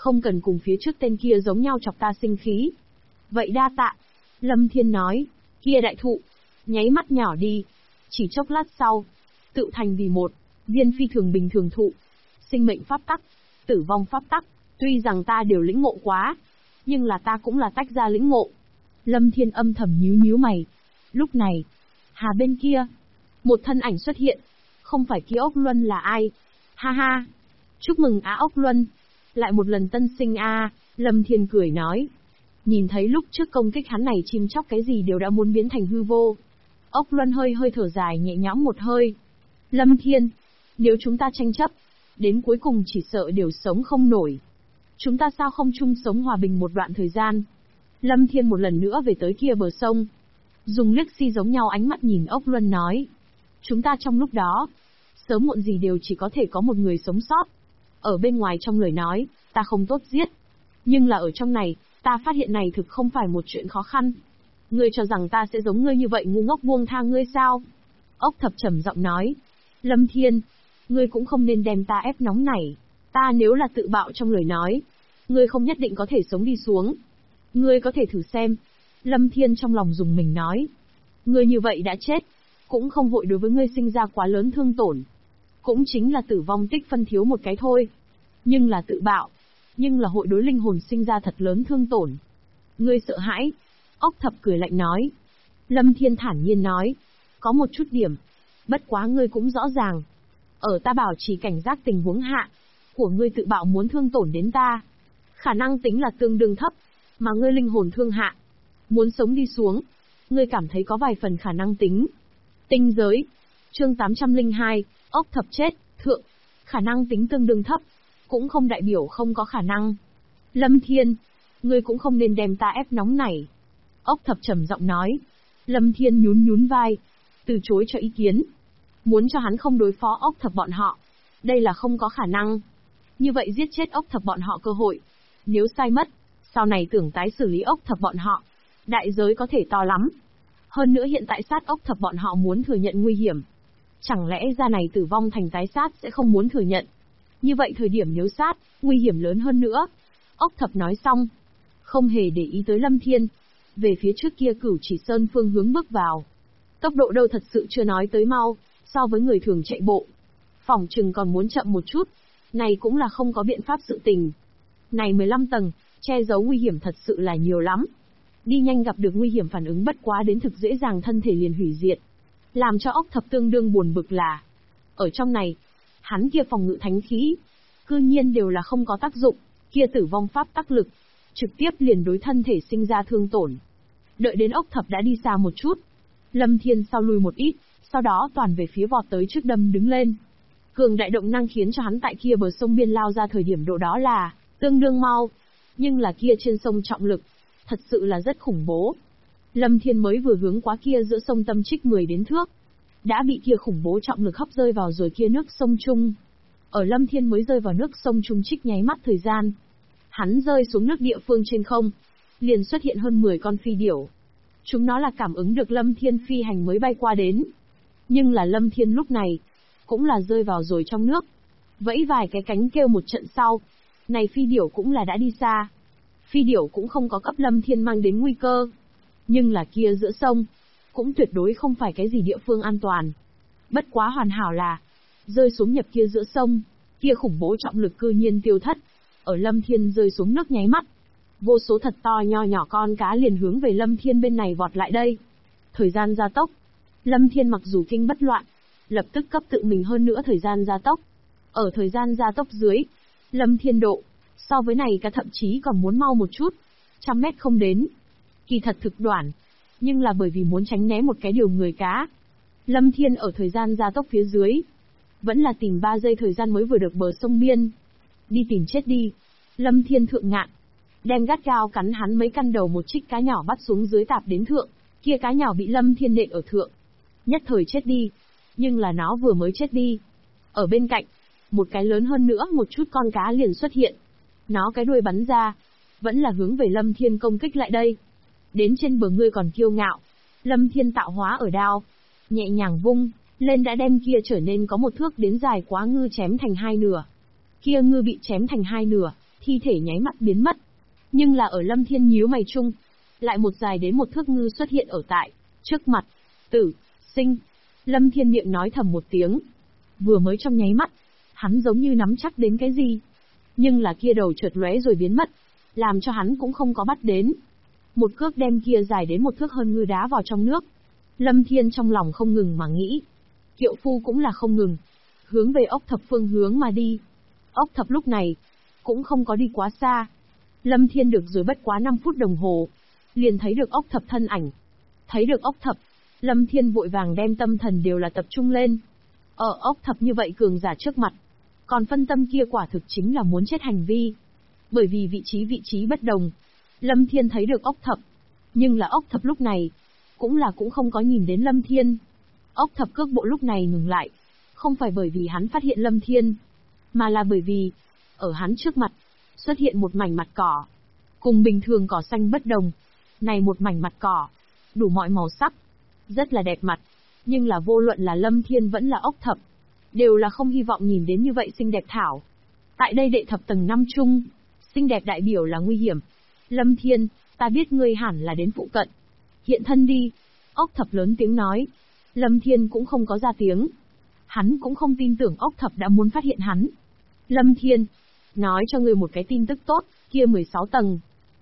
Không cần cùng phía trước tên kia giống nhau chọc ta sinh khí. Vậy đa tạ. Lâm Thiên nói, kia đại thụ, nháy mắt nhỏ đi. Chỉ chốc lát sau, tự thành vì một, viên phi thường bình thường thụ. Sinh mệnh pháp tắc, tử vong pháp tắc, tuy rằng ta đều lĩnh ngộ quá, nhưng là ta cũng là tách ra lĩnh ngộ. Lâm Thiên âm thầm nhíu nhíu mày. Lúc này, hà bên kia, một thân ảnh xuất hiện. Không phải kia Ốc Luân là ai? Ha ha! Chúc mừng Á Ốc Luân! Lại một lần tân sinh a. Lâm Thiên cười nói. Nhìn thấy lúc trước công kích hắn này chim chóc cái gì đều đã muốn biến thành hư vô. Ốc Luân hơi thở dài nhẹ nhõm một hơi. Lâm Thiên, nếu chúng ta tranh chấp, đến cuối cùng chỉ sợ đều sống không nổi. Chúng ta sao không chung sống hòa bình một đoạn thời gian? Lâm Thiên một lần nữa về tới kia bờ sông. Dùng liếc si giống nhau ánh mắt nhìn Ốc Luân nói. Chúng ta trong lúc đó, sớm muộn gì đều chỉ có thể có một người sống sót. Ở bên ngoài trong lời nói, ta không tốt giết. Nhưng là ở trong này, ta phát hiện này thực không phải một chuyện khó khăn. Ngươi cho rằng ta sẽ giống ngươi như vậy ngu ngốc buông tha ngươi sao? Ốc Thập trầm giọng nói. Lâm Thiên, ngươi cũng không nên đem ta ép nóng nảy. Ta nếu là tự bạo trong lời nói, ngươi không nhất định có thể sống đi xuống. Ngươi có thể thử xem. Lâm Thiên trong lòng dùng mình nói. Ngươi như vậy đã chết, cũng không vội đối với ngươi sinh ra quá lớn thương tổn. Cũng chính là tử vong tích phân thiếu một cái thôi. Nhưng là tự bạo, nhưng là hội đối linh hồn sinh ra thật lớn thương tổn. Ngươi sợ hãi? Ốc Thập cười lạnh nói. Lâm Thiên thản nhiên nói. Có một chút điểm. Bất quá ngươi cũng rõ ràng. Ở ta bảo trì cảnh giác tình huống hạ, của ngươi tự bạo muốn thương tổn đến ta. Khả năng tính là tương đương thấp, mà ngươi linh hồn thương hạ. Muốn sống đi xuống, ngươi cảm thấy có vài phần khả năng tính. Tinh giới. Chương 802, Ốc Thập chết, thượng. Khả năng tính tương đương thấp, cũng không đại biểu không có khả năng. Lâm Thiên, ngươi cũng không nên đem ta ép nóng nảy. Ốc Thập trầm giọng nói. Lâm Thiên nhún vai, từ chối cho ý kiến. Muốn cho hắn không đối phó Ốc Thập bọn họ. Đây là không có khả năng. Như vậy giết chết Ốc Thập bọn họ cơ hội. Nếu sai mất, sau này tưởng tái xử lý Ốc Thập bọn họ. Đại giới có thể to lắm. Hơn nữa hiện tại sát Ốc Thập bọn họ muốn thừa nhận nguy hiểm. Chẳng lẽ ra này tử vong thành tái sát sẽ không muốn thừa nhận. Như vậy thời điểm nếu sát, nguy hiểm lớn hơn nữa. Ốc Thập nói xong, không hề để ý tới Lâm Thiên. Về phía trước kia Cửu Chỉ Sơn phương hướng bước vào. Tốc độ đâu thật sự chưa nói tới mau, so với người thường chạy bộ. Phỏng chừng còn muốn chậm một chút. Này cũng là không có biện pháp sự tình. Này 15 tầng, che giấu nguy hiểm thật sự là nhiều lắm. Đi nhanh gặp được nguy hiểm phản ứng bất quá đến thực dễ dàng thân thể liền hủy diệt. Làm cho Ốc Thập tương đương buồn bực là, ở trong này, hắn kia phòng ngự thánh khí, cư nhiên đều là không có tác dụng, kia tử vong pháp tác lực, trực tiếp liền đối thân thể sinh ra thương tổn. Đợi đến Ốc Thập đã đi xa một chút, Lâm Thiên sau lui một ít, sau đó toàn về phía vọt tới trước đâm đứng lên. Cường đại động năng khiến cho hắn tại kia bờ sông biên lao ra thời điểm độ đó là tương đương mau, nhưng là kia trên sông trọng lực, thật sự là rất khủng bố. Lâm Thiên mới vừa hướng quá kia giữa sông tâm trích 10 đến thước, đã bị kia khủng bố trọng lực hấp rơi vào rồi kia nước sông chung. Ở Lâm Thiên mới rơi vào nước sông chung trích nháy mắt thời gian, hắn rơi xuống nước địa phương trên không, liền xuất hiện hơn 10 con phi điểu. Chúng nó là cảm ứng được Lâm Thiên phi hành mới bay qua đến. Nhưng là Lâm Thiên lúc này, cũng là rơi vào rồi trong nước. Vẫy vài cái cánh kêu một trận sau, này phi điểu cũng là đã đi xa. Phi điểu cũng không có cấp Lâm Thiên mang đến nguy cơ. Nhưng là kia giữa sông, cũng tuyệt đối không phải cái gì địa phương an toàn. Bất quá hoàn hảo là, rơi xuống nhập kia giữa sông, kia khủng bố trọng lực cư nhiên tiêu thất. Ở Lâm Thiên rơi xuống nước nháy mắt, vô số thật to nho nhỏ con cá liền hướng về Lâm Thiên bên này vọt lại đây. Thời gian gia tốc, Lâm Thiên mặc dù kinh bất loạn, lập tức cấp tự mình hơn nữa thời gian gia tốc. Ở thời gian gia tốc dưới, Lâm Thiên độ, so với này cả thậm chí còn muốn mau một chút, 100 mét không đến. Kỳ thật thực đoạn, nhưng là bởi vì muốn tránh né một cái điều người cá. Lâm Thiên ở thời gian gia tốc phía dưới, vẫn là tìm 3 giây thời gian mới vừa được bờ sông biên. Đi tìm chết đi. Lâm Thiên thượng ngạn, đem gắt gao cắn hắn mấy căn đầu một trích cá nhỏ bắt xuống dưới tạp đến thượng, kia cá nhỏ bị Lâm Thiên nện ở thượng. Nhất thời chết đi, nhưng là nó vừa mới chết đi. Ở bên cạnh, một cái lớn hơn nữa một chút con cá liền xuất hiện. Nó cái đuôi bắn ra, vẫn là hướng về Lâm Thiên công kích lại đây. Đến trên bờ ngươi còn kiêu ngạo. Lâm Thiên tạo hóa ở đao, nhẹ nhàng vung lên đã đem kia trở nên có 1 thước đến dài quá ngư chém thành 2 nửa. Kia ngư bị chém thành 2 nửa, thi thể nháy mắt biến mất. Nhưng là ở Lâm Thiên nhíu mày chung, lại một dài đến một thước ngư xuất hiện ở tại trước mặt. Tử sinh. Lâm Thiên miệng nói thầm một tiếng. Vừa mới trong nháy mắt, hắn giống như nắm chắc đến cái gì. Nhưng là kia đầu chợt lóe rồi biến mất, làm cho hắn cũng không có bắt đến. Một cước đem kia dài đến một thước hơn ngư đá vào trong nước. Lâm Thiên trong lòng không ngừng mà nghĩ. Kiệu phu cũng là không ngừng, hướng về ốc thập phương hướng mà đi. Ốc thập lúc này, cũng không có đi quá xa. Lâm Thiên được rồi bất quá 5 phút đồng hồ, liền thấy được ốc thập thân ảnh. Thấy được ốc thập, Lâm Thiên vội vàng đem tâm thần đều là tập trung lên. Ở ốc thập như vậy cường giả trước mặt, còn phân tâm kia quả thực chính là muốn chết hành vi. Bởi vì vị trí bất đồng, Lâm Thiên thấy được ốc thập, nhưng là ốc thập lúc này, cũng không có nhìn đến Lâm Thiên. Ốc thập cước bộ lúc này ngừng lại, không phải bởi vì hắn phát hiện Lâm Thiên, mà là bởi vì, ở hắn trước mặt, xuất hiện một mảnh mặt cỏ. Cùng bình thường cỏ xanh bất đồng, này một mảnh mặt cỏ, đủ mọi màu sắc, rất là đẹp mặt, nhưng là vô luận là Lâm Thiên vẫn là ốc thập, đều là không hy vọng nhìn đến như vậy xinh đẹp thảo. Tại đây đệ thập tầng 5 chung, xinh đẹp đại biểu là nguy hiểm. Lâm Thiên, ta biết ngươi hẳn là đến phụ cận. Hiện thân đi. Ốc thập lớn tiếng nói. Lâm Thiên cũng không có ra tiếng. Hắn cũng không tin tưởng ốc thập đã muốn phát hiện hắn. Lâm Thiên, nói cho ngươi một cái tin tức tốt, kia 16 tầng,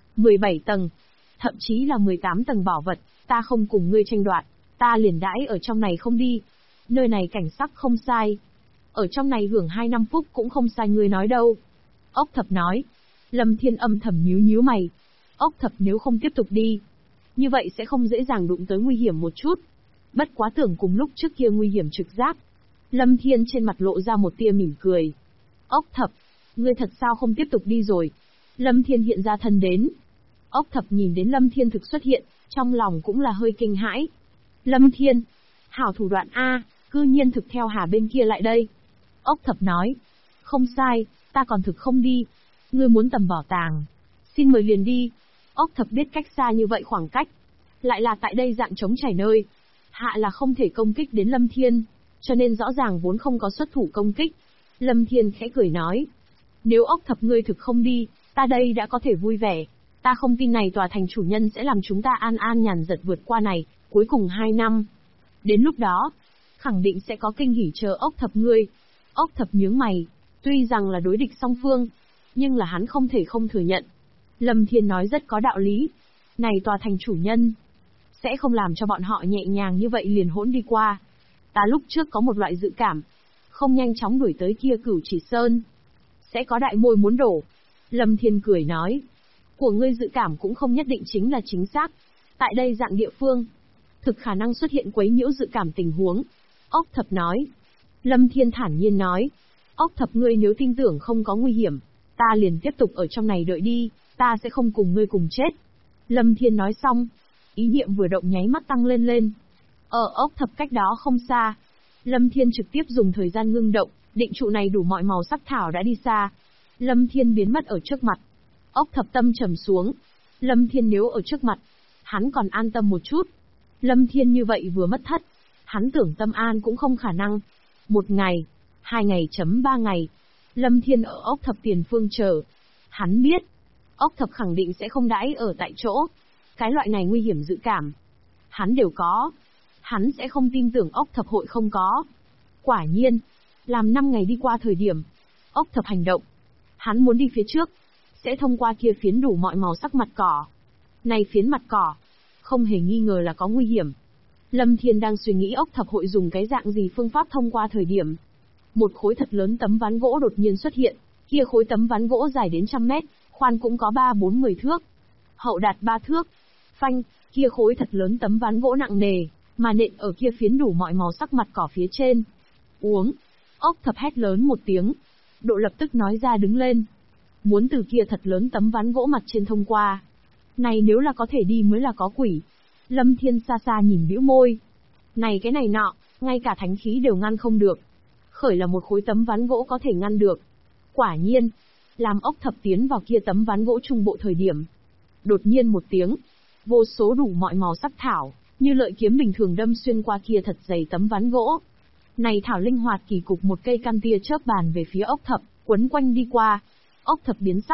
17 tầng, thậm chí là 18 tầng bảo vật, ta không cùng ngươi tranh đoạt, ta liền đãi ở trong này không đi. Nơi này cảnh sắc không sai. Ở trong này hưởng 2 năm phúc cũng không sai ngươi nói đâu. Ốc thập nói. Lâm Thiên âm thầm nhíu mày. Ốc thập nếu không tiếp tục đi, như vậy sẽ không dễ dàng đụng tới nguy hiểm một chút. Bất quá tưởng cùng lúc trước kia nguy hiểm trực giác. Lâm Thiên trên mặt lộ ra một tia mỉm cười. Ốc thập, ngươi thật sao không tiếp tục đi rồi? Lâm Thiên hiện ra thân đến. Ốc thập nhìn đến Lâm Thiên thực xuất hiện, trong lòng cũng là hơi kinh hãi. Lâm Thiên, hảo thủ đoạn A, cư nhiên thực theo Hà bên kia lại đây. Ốc thập nói, không sai, ta còn thực không đi. Ngươi muốn tầm bảo tàng, xin mời liền đi. Ốc thập biết cách xa như vậy khoảng cách, lại là tại đây dạng trống trải nơi, hạ là không thể công kích đến Lâm Thiên, cho nên rõ ràng vốn không có xuất thủ công kích. Lâm Thiên khẽ cười nói, nếu ốc thập ngươi thực không đi, ta đây đã có thể vui vẻ. Ta không tin này tòa thành chủ nhân sẽ làm chúng ta an an nhàn giật vượt qua này, cuối cùng 2 năm. Đến lúc đó, khẳng định sẽ có kinh hỉ chờ ốc thập ngươi. Ốc thập nhướng mày, tuy rằng là đối địch song phương, nhưng là hắn không thể không thừa nhận. Lâm Thiên nói rất có đạo lý. Này tòa thành chủ nhân, sẽ không làm cho bọn họ nhẹ nhàng như vậy liền hỗn đi qua. Ta lúc trước có một loại dự cảm, không nhanh chóng đuổi tới kia Cửu Chỉ Sơn, sẽ có đại môi muốn đổ. Lâm Thiên cười nói, của ngươi dự cảm cũng không nhất định chính là chính xác. Tại đây dạng địa phương, thực khả năng xuất hiện quấy nhiễu dự cảm tình huống. Ốc thập nói. Lâm Thiên thản nhiên nói, ốc thập ngươi nếu tin tưởng không có nguy hiểm, ta liền tiếp tục ở trong này đợi đi, ta sẽ không cùng ngươi cùng chết. Lâm Thiên nói xong, ý niệm vừa động nháy mắt tăng lên. Ở ốc thập cách đó không xa, Lâm Thiên trực tiếp dùng thời gian ngưng động, định trụ này đủ mọi màu sắc thảo đã đi xa. Lâm Thiên biến mất ở trước mặt. Ốc thập tâm trầm xuống. Lâm Thiên nếu ở trước mặt, hắn còn an tâm một chút. Lâm Thiên như vậy vừa mất thất, hắn tưởng tâm an cũng không khả năng. 1 ngày, 2 ngày chấm 3 ngày, Lâm Thiên ở ốc thập tiền phương chờ. Hắn biết, ốc thập khẳng định sẽ không đãi ở tại chỗ. Cái loại này nguy hiểm dự cảm, hắn đều có. Hắn sẽ không tin tưởng ốc thập hội không có. Quả nhiên, làm 5 ngày đi qua thời điểm, ốc thập hành động. Hắn muốn đi phía trước, sẽ thông qua kia phiến đủ mọi màu sắc mặt cỏ. Này phiến mặt cỏ, không hề nghi ngờ là có nguy hiểm. Lâm Thiên đang suy nghĩ ốc thập hội dùng cái dạng gì phương pháp thông qua thời điểm. Một khối thật lớn tấm ván gỗ đột nhiên xuất hiện, kia khối tấm ván gỗ dài đến 100 mét, khoan cũng có 3-4-10 thước, hậu đạt 3 thước. Phanh, kia khối thật lớn tấm ván gỗ nặng nề, mà nện ở kia phiến đủ mọi màu sắc mặt cỏ phía trên. Uống. Ốc thập hét lớn một tiếng, độ lập tức nói ra đứng lên. Muốn từ kia thật lớn tấm ván gỗ mặt trên thông qua. Này nếu là có thể đi mới là có quỷ. Lâm Thiên xa xa nhìn bĩu môi. Này cái này nọ, ngay cả thánh khí đều ngăn không được. Khởi là một khối tấm ván gỗ có thể ngăn được. Quả nhiên, làm ốc thập tiến vào kia tấm ván gỗ trung bộ thời điểm. Đột nhiên một tiếng, vô số đủ mọi màu sắc thảo, như lợi kiếm bình thường đâm xuyên qua kia thật dày tấm ván gỗ. Này thảo linh hoạt kỳ cục một cây căn tia chớp bàn về phía ốc thập, quấn quanh đi qua. Ốc thập biến sắc,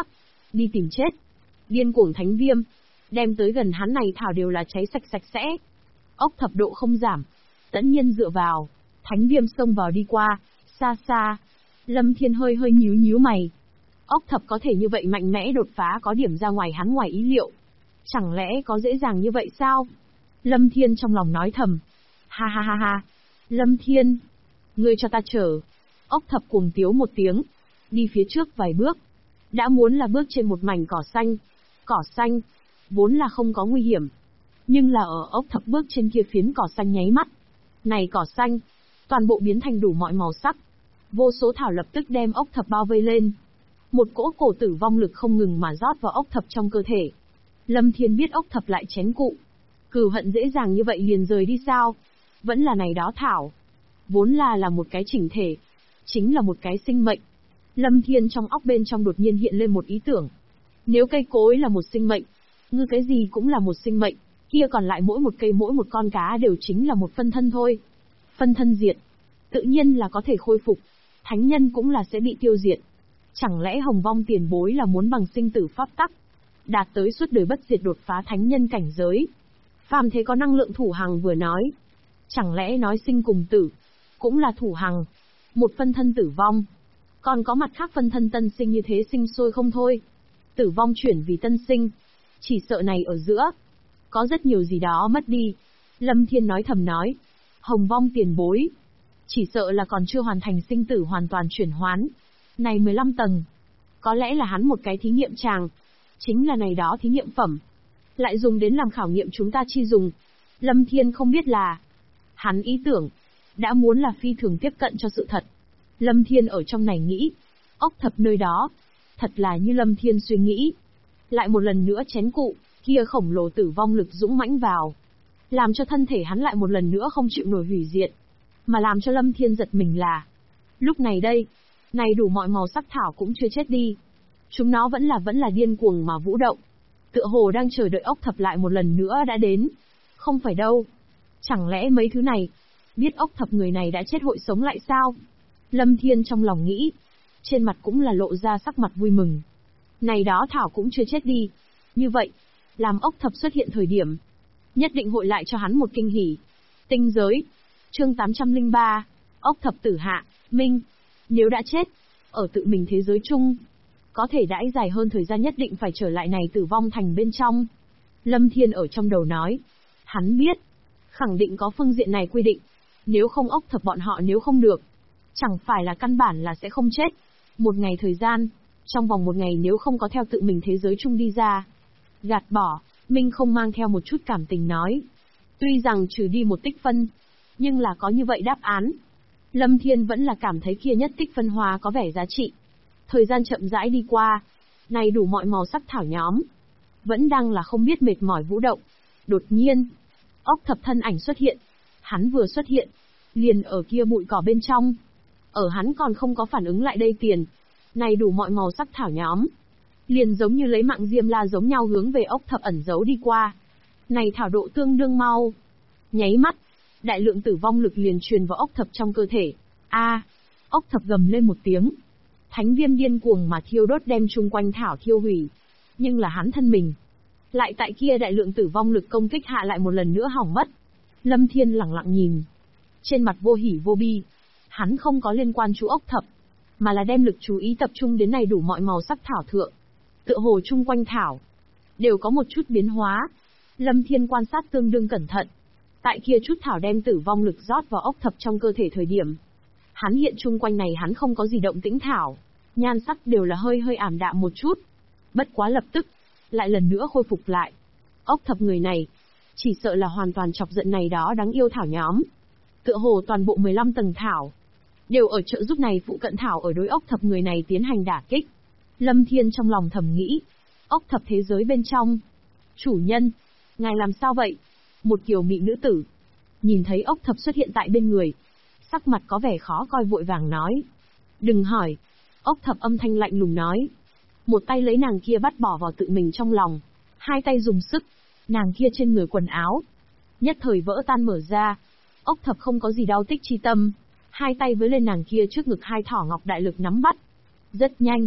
Đi tìm chết. Điên cuồng thánh viêm. Đem tới gần hắn này thảo đều là cháy sạch sạch sẽ. Ốc thập độ không giảm. Tất nhiên dựa vào. Thánh viêm xông vào đi qua. Xa xa. Lâm Thiên hơi nhíu mày. Ốc thập có thể như vậy mạnh mẽ đột phá có điểm ra ngoài hắn ngoài ý liệu. Chẳng lẽ có dễ dàng như vậy sao? Lâm Thiên trong lòng nói thầm. Ha ha ha ha. Lâm Thiên. Ngươi cho ta chờ. Ốc thập cuồng tiếu một tiếng. Đi phía trước vài bước. Đã muốn là bước trên một mảnh cỏ xanh. Cỏ xanh. Vốn là không có nguy hiểm. Nhưng là ở ốc thập bước trên kia phiến cỏ xanh nháy mắt. Này cỏ xanh. Toàn bộ biến thành đủ mọi màu sắc. Vô số thảo lập tức đem ốc thập bao vây lên. Một cỗ cổ tử vong lực không ngừng mà rót vào ốc thập trong cơ thể. Lâm Thiên biết ốc thập lại chén cụ. Cừu hận dễ dàng như vậy liền rời đi sao? Vẫn là này đó thảo. Vốn là một cái chỉnh thể. Chính là một cái sinh mệnh. Lâm Thiên trong óc bên trong đột nhiên hiện lên một ý tưởng. Nếu cây cối là một sinh mệnh, ngư cái gì cũng là một sinh mệnh, kia còn lại mỗi một cây mỗi một con cá đều chính là một phân thân thôi. Phân thân diệt. Tự nhiên là có thể khôi phục. Thánh nhân cũng là sẽ bị tiêu diệt. Chẳng lẽ Hồng Vong tiền bối là muốn bằng sinh tử pháp tắc, đạt tới suốt đời bất diệt đột phá thánh nhân cảnh giới? Phàm thế có năng lượng thủ hằng vừa nói. Chẳng lẽ nói sinh cùng tử, cũng là thủ hằng. Một phân thân tử vong. Còn có mặt khác phân thân tân sinh như thế sinh sôi không thôi. Tử vong chuyển vì tân sinh. Chỉ sợ này ở giữa. Có rất nhiều gì đó mất đi. Lâm Thiên nói thầm nói. Hồng Vong tiền bối. Chỉ sợ là còn chưa hoàn thành sinh tử hoàn toàn chuyển hoán. Này 15 tầng. Có lẽ là hắn một cái thí nghiệm tràng. Chính là này đó thí nghiệm phẩm. Lại dùng đến làm khảo nghiệm chúng ta chi dùng. Lâm Thiên không biết là. Hắn ý tưởng. Đã muốn là phi thường tiếp cận cho sự thật. Lâm Thiên ở trong này nghĩ. Ốc thập nơi đó. Thật là như Lâm Thiên suy nghĩ. Lại một lần nữa chén cụ. Kia khổng lồ tử vong lực dũng mãnh vào. Làm cho thân thể hắn lại một lần nữa không chịu nổi hủy diệt. Mà làm cho Lâm Thiên giật mình là. Lúc này đây. Này đủ mọi màu sắc thảo cũng chưa chết đi. Chúng nó vẫn là điên cuồng mà vũ động. Tựa hồ đang chờ đợi ốc thập lại một lần nữa đã đến. Không phải đâu. Chẳng lẽ mấy thứ này. Biết ốc thập người này đã chết hội sống lại sao? Lâm Thiên trong lòng nghĩ. Trên mặt cũng là lộ ra sắc mặt vui mừng. Này đó thảo cũng chưa chết đi. Như vậy. Làm ốc thập xuất hiện thời điểm. Nhất định hội lại cho hắn một kinh hỉ. Tinh giới. Chương 803. Ốc thập tử hạ. Minh. Nếu đã chết. Ở tự mình thế giới chung. Có thể đãi dài hơn thời gian nhất định phải trở lại này tử vong thành bên trong. Lâm Thiên ở trong đầu nói. Hắn biết. Khẳng định có phương diện này quy định. Nếu không ốc thập bọn họ nếu không được. Chẳng phải là căn bản là sẽ không chết. Một ngày thời gian. Trong vòng một ngày nếu không có theo tự mình thế giới chung đi ra. Gạt bỏ. Minh không mang theo một chút cảm tình nói. Tuy rằng trừ đi một tích phân. Nhưng là có như vậy đáp án. Lâm Thiên vẫn là cảm thấy kia nhất tích phân hóa có vẻ giá trị. Thời gian chậm rãi đi qua. Này đủ mọi màu sắc thảo nhóm. Vẫn đang là không biết mệt mỏi vũ động. Đột nhiên. Ốc thập thân ảnh xuất hiện. Hắn vừa xuất hiện. Liền ở kia bụi cỏ bên trong. Ở hắn còn không có phản ứng lại đây tiền. Này đủ mọi màu sắc thảo nhóm. Liền giống như lấy mạng diêm la giống nhau hướng về ốc thập ẩn giấu đi qua. Này thảo độ tương đương mau. Nháy mắt. Đại lượng tử vong lực liền truyền vào ốc thập trong cơ thể. Ốc thập gầm lên một tiếng. Thánh viêm điên cuồng mà thiêu đốt đem chung quanh thảo thiêu hủy. Nhưng là hắn thân mình. Lại tại kia đại lượng tử vong lực công kích hạ lại một lần nữa hỏng mất. Lâm Thiên lặng lặng nhìn. Trên mặt vô hỉ vô bi. Hắn không có liên quan chú ốc thập. Mà là đem lực chú ý tập trung đến này đủ mọi màu sắc thảo thượng. Tựa hồ chung quanh thảo. Đều có một chút biến hóa. Lâm Thiên quan sát tương đương cẩn thận. Tại kia chút thảo đem tử vong lực rót vào ốc thập trong cơ thể thời điểm. Hắn hiện chung quanh này hắn không có gì động tĩnh thảo. Nhan sắc đều là hơi ảm đạm một chút. Bất quá lập tức. Lại lần nữa khôi phục lại. Ốc thập người này. Chỉ sợ là hoàn toàn chọc giận này đó đáng yêu thảo nhóm. Tựa hồ toàn bộ 15 tầng thảo. Đều ở trợ giúp này phụ cận thảo ở đối ốc thập người này tiến hành đả kích. Lâm Thiên trong lòng thầm nghĩ. Ốc thập thế giới bên trong. Chủ nhân. Ngài làm sao vậy? Một kiều mị nữ tử. Nhìn thấy ốc thập xuất hiện tại bên người. Sắc mặt có vẻ khó coi vội vàng nói. Đừng hỏi. Ốc thập âm thanh lạnh lùng nói. Một tay lấy nàng kia bắt bỏ vào tự mình trong lòng. Hai tay dùng sức. Nàng kia trên người quần áo. Nhất thời vỡ tan mở ra. Ốc thập không có gì đau tích chi tâm. Hai tay với lên nàng kia trước ngực hai thỏ ngọc đại lực nắm bắt. Rất nhanh.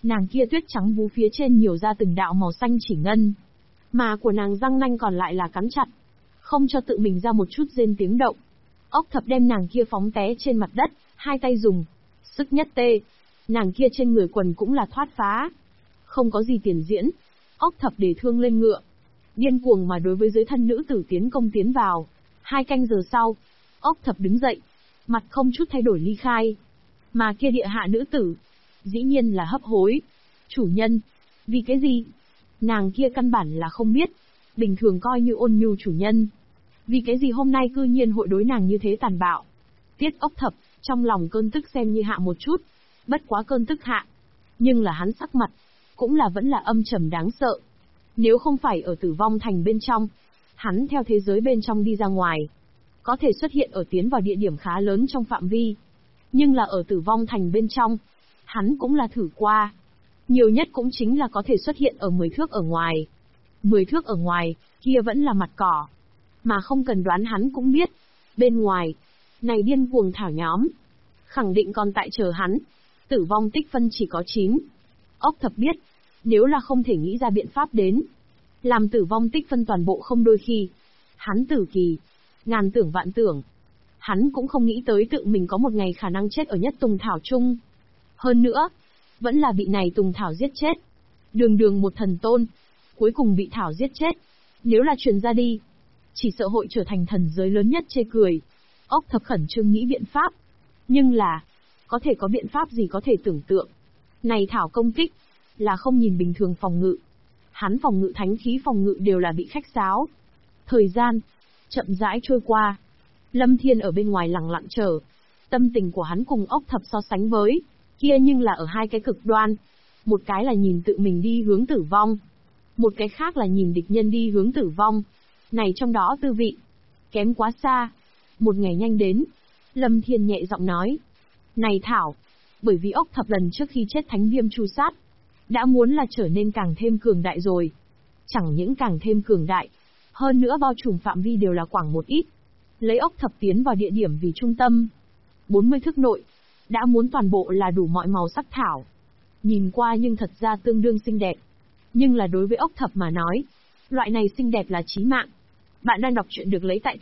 Nàng kia tuyết trắng vú phía trên nhiều ra từng đạo màu xanh chỉ ngân. Mà của nàng răng nanh còn lại là cắn chặt, không cho tự mình ra một chút rên tiếng động. Ốc Thập đem nàng kia phóng té trên mặt đất, hai tay dùng sức nhất tê. Nàng kia trên người quần cũng là thoát phá. Không có gì tiền diễn. Ốc Thập để thương lên ngựa, điên cuồng mà đối với dưới thân nữ tử tiến công tiến vào. 2 canh giờ sau, Ốc Thập đứng dậy, mặt không chút thay đổi ly khai. Mà kia địa hạ nữ tử, dĩ nhiên là hấp hối. Chủ nhân, vì cái gì? Nàng kia căn bản là không biết, bình thường coi như ôn nhu chủ nhân. Vì cái gì hôm nay cư nhiên hội đối nàng như thế tàn bạo? Tiết Ốc Thập, trong lòng cơn tức xem như hạ một chút, bất quá cơn tức hạ. Nhưng là hắn sắc mặt, cũng là vẫn là âm trầm đáng sợ. Nếu không phải ở Tử Vong Thành bên trong, hắn theo thế giới bên trong đi ra ngoài, có thể xuất hiện ở tiến vào địa điểm khá lớn trong phạm vi. Nhưng là ở Tử Vong Thành bên trong, hắn cũng là thử qua. Nhiều nhất cũng chính là có thể xuất hiện ở 10 thước ở ngoài. 10 thước ở ngoài, kia vẫn là mặt cỏ. Mà không cần đoán hắn cũng biết. Bên ngoài, này điên cuồng thảo nhóm, khẳng định còn tại chờ hắn. Tử vong tích phân chỉ có 9. Ốc Thập biết, nếu là không thể nghĩ ra biện pháp đến, làm tử vong tích phân toàn bộ không đôi khi, hắn tử kỳ, ngàn tưởng vạn tưởng. Hắn cũng không nghĩ tới tự mình có một ngày khả năng chết ở nhất Tùng Thảo chung. Hơn nữa, vẫn là bị này Tùng Thảo giết chết. Đường đường một thần tôn, cuối cùng bị Thảo giết chết. Nếu là truyền ra đi, chỉ sợ hội trở thành thần giới lớn nhất chê cười. Ốc Thập khẩn trương nghĩ biện pháp. Nhưng là, có thể có biện pháp gì có thể tưởng tượng. Này Thảo công kích, là không nhìn bình thường phòng ngự. Hắn phòng ngự thánh khí phòng ngự đều là bị khách sáo. Thời gian, chậm rãi trôi qua. Lâm Thiên ở bên ngoài lặng lặng chờ. Tâm tình của hắn cùng Ốc Thập so sánh với, kia nhưng là ở hai cái cực đoan. Một cái là nhìn tự mình đi hướng tử vong. Một cái khác là nhìn địch nhân đi hướng tử vong. Này trong đó tư vị, kém quá xa. Một ngày nhanh đến, Lâm Thiên nhẹ giọng nói. Này Thảo, bởi vì Ốc Thập lần trước khi chết thánh viêm tru sát, đã muốn là trở nên càng thêm cường đại rồi. Chẳng những càng thêm cường đại, hơn nữa bao trùm phạm vi đều là quảng một ít. Lấy Ốc Thập tiến vào địa điểm vì trung tâm. 40 thước nội, đã muốn toàn bộ là đủ mọi màu sắc thảo. Nhìn qua nhưng thật ra tương đương xinh đẹp. Nhưng là đối với Ốc Thập mà nói, loại này xinh đẹp là chí mạng. Bạn đang đọc truyện được lấy tại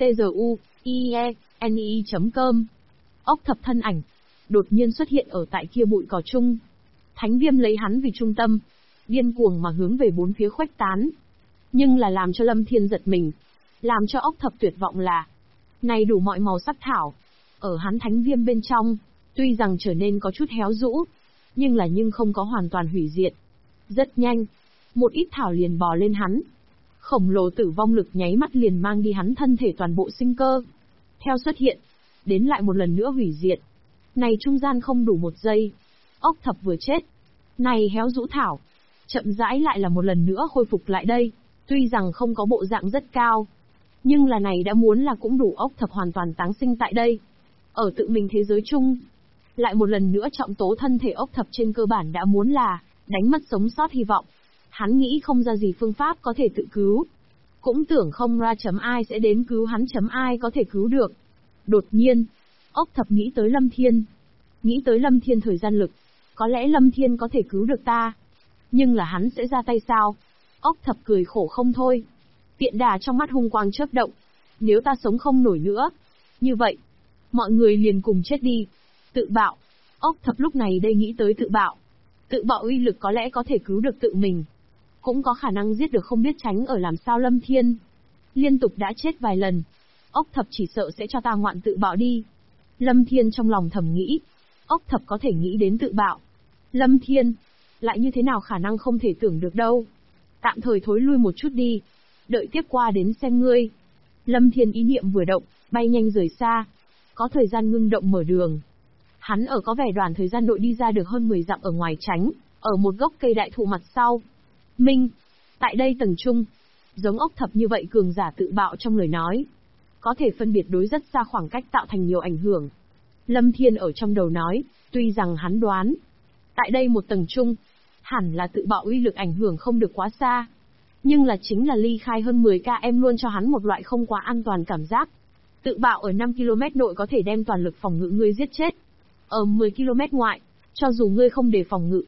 tzuie.com. Ốc Thập thân ảnh, đột nhiên xuất hiện ở tại kia bụi cỏ chung. Thánh viêm lấy hắn vì trung tâm, điên cuồng mà hướng về bốn phía khuếch tán. Nhưng là làm cho Lâm Thiên giật mình, làm cho Ốc Thập tuyệt vọng là, này đủ mọi màu sắc thảo, ở hắn thánh viêm bên trong, tuy rằng trở nên có chút héo rũ, nhưng không có hoàn toàn hủy diệt. Rất nhanh, một ít thảo liền bò lên hắn. Khổng lồ tử vong lực nháy mắt liền mang đi hắn thân thể toàn bộ sinh cơ. Theo xuất hiện, đến lại một lần nữa hủy diệt. Này trung gian không đủ một giây, Ốc Thập vừa chết. Này héo rũ thảo, chậm rãi lại là một lần nữa khôi phục lại đây. Tuy rằng không có bộ dạng rất cao, nhưng là này đã muốn là cũng đủ Ốc Thập hoàn toàn táng sinh tại đây. Ở tự mình thế giới chung, lại một lần nữa trọng tố thân thể Ốc Thập trên cơ bản đã muốn là đánh mất sống sót hy vọng. Hắn nghĩ không ra gì phương pháp có thể tự cứu. Cũng tưởng không ra ai sẽ đến cứu hắn ai có thể cứu được. Đột nhiên, Ốc Thập nghĩ tới Lâm Thiên. Nghĩ tới Lâm Thiên thời gian lực. Có lẽ Lâm Thiên có thể cứu được ta. Nhưng là hắn sẽ ra tay sao? Ốc Thập cười khổ không thôi. Tiện đà trong mắt hung quang chớp động. Nếu ta sống không nổi nữa, như vậy, mọi người liền cùng chết đi. Tự bạo. Ốc Thập lúc này đây nghĩ tới tự bạo. Tự bạo uy lực có lẽ có thể cứu được tự mình. Cũng có khả năng giết được không biết tránh ở làm sao Lâm Thiên. Liên tục đã chết vài lần. Ốc Thập chỉ sợ sẽ cho ta ngoạn tự bạo đi. Lâm Thiên trong lòng thầm nghĩ. Ốc Thập có thể nghĩ đến tự bạo. Lâm Thiên, lại như thế nào khả năng không thể tưởng được đâu. Tạm thời thối lui một chút đi. Đợi tiếp qua đến xem ngươi. Lâm Thiên ý niệm vừa động, bay nhanh rời xa. Có thời gian ngưng động mở đường. Hắn ở có vẻ đoàn thời gian nội đi ra được hơn 10 dặm ở ngoài tránh, ở một gốc cây đại thụ mặt sau. Minh, tại đây tầng trung, giống Ốc Thập như vậy cường giả tự bạo trong lời nói, có thể phân biệt đối rất xa khoảng cách tạo thành nhiều ảnh hưởng. Lâm Thiên ở trong đầu nói, tuy rằng hắn đoán, tại đây một tầng trung, hẳn là tự bạo uy lực ảnh hưởng không được quá xa. Nhưng là chính là ly khai hơn 10 km luôn cho hắn một loại không quá an toàn cảm giác. Tự bạo ở 5 km nội có thể đem toàn lực phòng ngự ngươi giết chết. Ở 10 km ngoại, cho dù ngươi không để phòng ngự,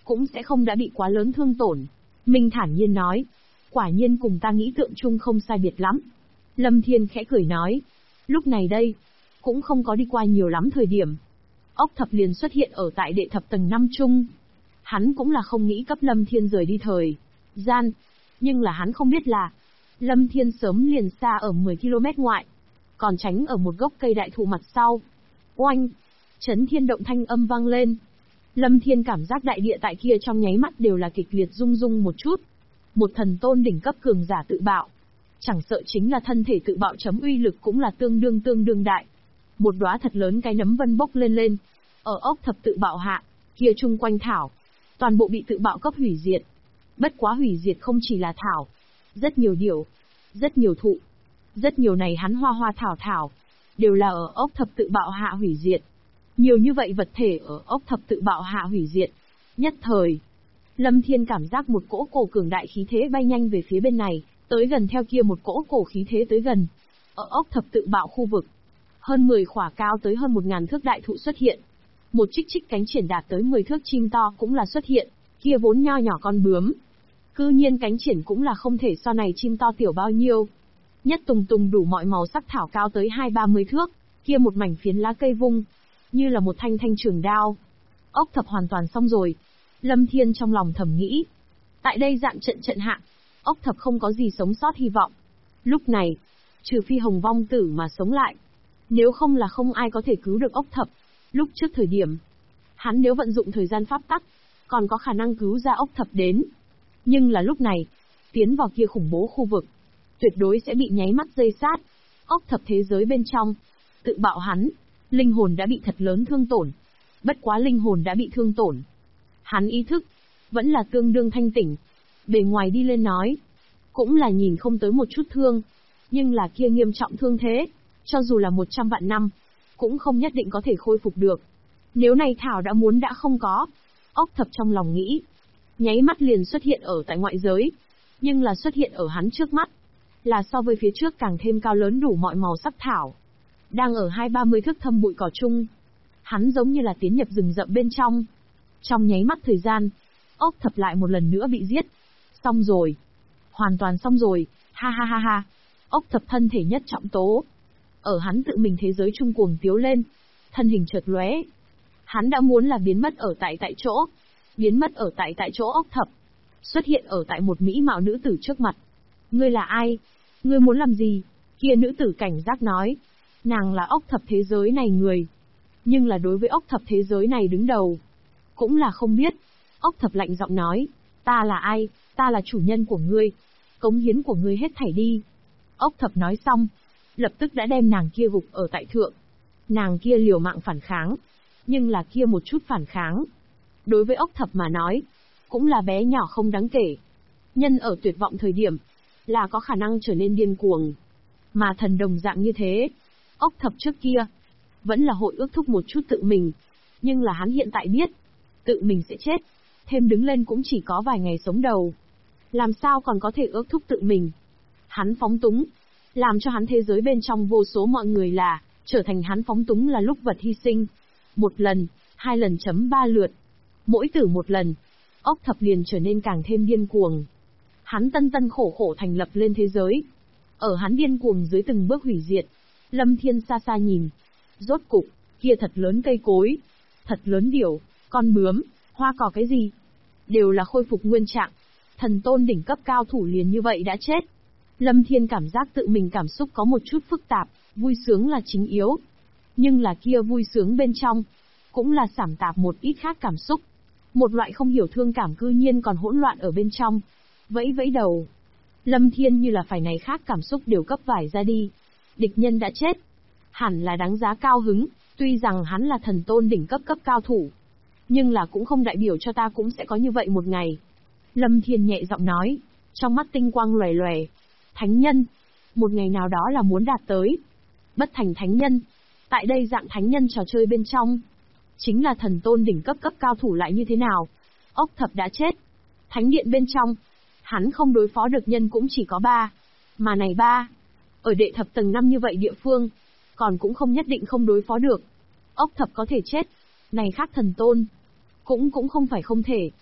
cũng sẽ không đã bị quá lớn thương tổn. Minh thản nhiên nói. Quả nhiên cùng ta nghĩ tượng chung không sai biệt lắm. Lâm Thiên khẽ cười nói. Lúc này đây, cũng không có đi qua nhiều lắm thời điểm. Ốc Thập liền xuất hiện ở tại đệ thập tầng 5 chung. Hắn cũng là không nghĩ cấp Lâm Thiên rời đi thời gian, nhưng là hắn không biết là Lâm Thiên sớm liền xa ở 10 km ngoại, còn tránh ở một gốc cây đại thụ mặt sau. Oanh! Chấn thiên động thanh âm vang lên. Lâm Thiên cảm giác đại địa tại kia trong nháy mắt đều là kịch liệt rung rung một chút. Một thần tôn đỉnh cấp cường giả tự bạo. Chẳng sợ chính là thân thể tự bạo chấm uy lực cũng là tương đương đại. Một đóa thật lớn cái nấm vân bốc lên. Ở Ốc Thập tự bạo hạ, kia chung quanh thảo, toàn bộ bị tự bạo cấp hủy diệt. Bất quá hủy diệt không chỉ là thảo, rất nhiều điểu, rất nhiều thụ, rất nhiều này hắn hoa thảo, đều là ở Ốc Thập tự bạo hạ hủy diệt. Nhiều như vậy vật thể ở Ốc Thập tự bạo hạ hủy diệt. Nhất thời, Lâm Thiên cảm giác một cỗ cổ cường đại khí thế bay nhanh về phía bên này, tới gần theo kia một cỗ cổ khí thế tới gần. Ở Ốc Thập tự bạo khu vực, hơn 10 khỏa cao tới hơn 1000 thước đại thụ xuất hiện. Một trích cánh triển đạt tới 10 thước chim to cũng là xuất hiện, kia vốn nho nhỏ con bướm. Cư nhiên cánh triển cũng là không thể so này chim to tiểu bao nhiêu. Nhất tùng đủ mọi màu sắc thảo cao tới 20-30 thước, kia một mảnh phiến lá cây vung, như là một thanh trường đao. Ốc Thập hoàn toàn xong rồi. Lâm Thiên trong lòng thầm nghĩ. Tại đây dạng trận hạ, Ốc Thập không có gì sống sót hy vọng. Lúc này, trừ phi Hồng Vong Tử mà sống lại. Nếu không là không ai có thể cứu được Ốc Thập. Lúc trước thời điểm, hắn nếu vận dụng thời gian pháp tắc, còn có khả năng cứu ra Ốc Thập đến. Nhưng là lúc này, tiến vào kia khủng bố khu vực, tuyệt đối sẽ bị nháy mắt dây sát. Ốc Thập thế giới bên trong, tự bạo hắn, linh hồn đã bị thật lớn thương tổn. Bất quá linh hồn đã bị thương tổn, hắn ý thức vẫn là tương đương thanh tỉnh. Bề ngoài đi lên nói, cũng là nhìn không tới một chút thương, nhưng là kia nghiêm trọng thương thế, cho dù là 100 vạn năm, cũng không nhất định có thể khôi phục được. Nếu này thảo đã không có, Ốc Thập trong lòng nghĩ, nháy mắt liền xuất hiện ở tại ngoại giới, nhưng là xuất hiện ở hắn trước mắt, là so với phía trước càng thêm cao lớn đủ mọi màu sắc thảo. Đang ở 20-30 thước thâm bụi cỏ chung, hắn giống như là tiến nhập rừng rậm bên trong. Trong nháy mắt thời gian, Ốc Thập lại một lần nữa bị giết. Xong rồi. Hoàn toàn xong rồi, ha. Ốc Thập thân thể nhất trọng tố. Ở hắn tự mình thế giới trung cuồng tiếu lên, thân hình chợt lóe. Hắn đã muốn là biến mất ở tại chỗ. Biến mất ở tại chỗ Ốc Thập xuất hiện ở tại một mỹ mạo nữ tử trước mặt. Ngươi là ai? Ngươi muốn làm gì? Kia nữ tử cảnh giác nói. Nàng là Ốc Thập thế giới này người. Nhưng là đối với Ốc Thập thế giới này đứng đầu, cũng là không biết. Ốc Thập lạnh giọng nói. Ta là ai? Ta là chủ nhân của ngươi. Cống hiến của ngươi hết thảy đi. Ốc Thập nói xong, lập tức đã đem nàng kia gục ở tại thượng. Nàng kia liều mạng phản kháng, nhưng là kia một chút phản kháng, đối với Ốc Thập mà nói, cũng là bé nhỏ không đáng kể. Nhân ở tuyệt vọng thời điểm, là có khả năng trở nên điên cuồng. Mà thần đồng dạng như thế, Ốc Thập trước kia, vẫn là hội ước thúc một chút tự mình. Nhưng là hắn hiện tại biết, tự mình sẽ chết, thêm đứng lên cũng chỉ có vài ngày sống đầu. Làm sao còn có thể ước thúc tự mình? Hắn phóng túng, làm cho hắn thế giới bên trong vô số mọi người là, trở thành hắn phóng túng là lúc vật hy sinh. 1 lần, 2 lần chấm 3 lượt. Mỗi tử 1 lần, Ốc Thập liền trở nên càng thêm điên cuồng. Hắn tân khổ thành lập lên thế giới. Ở hắn điên cuồng dưới từng bước hủy diệt, Lâm Thiên xa xa nhìn. Rốt cục, kia thật lớn cây cối, thật lớn điểu, con bướm, hoa cỏ cái gì, đều là khôi phục nguyên trạng. Thần tôn đỉnh cấp cao thủ liền như vậy đã chết. Lâm Thiên cảm giác tự mình cảm xúc có một chút phức tạp, vui sướng là chính yếu. Nhưng là kia vui sướng bên trong, cũng là sảm tạp một ít khác cảm xúc. Một loại không hiểu thương cảm cư nhiên còn hỗn loạn ở bên trong. Vẫy đầu. Lâm Thiên như là phải này khác cảm xúc đều cấp vải ra đi. Địch nhân đã chết. Hẳn là đáng giá cao hứng, tuy rằng hắn là thần tôn đỉnh cấp cao thủ. Nhưng là cũng không đại biểu cho ta cũng sẽ có như vậy một ngày. Lâm Thiên nhẹ giọng nói, trong mắt tinh quang lòe lòe. Thánh nhân, một ngày nào đó là muốn đạt tới. Bất thành thánh nhân. Tại đây dạng thánh nhân trò chơi bên trong, chính là thần tôn đỉnh cấp cao thủ lại như thế nào? Ốc Thập đã chết. Thánh điện bên trong, hắn không đối phó được nhân cũng chỉ có 3. Mà này 3, ở đệ thập tầng 5 như vậy địa phương, còn cũng không nhất định không đối phó được. Ốc Thập có thể chết, này khác thần tôn, cũng không phải không thể.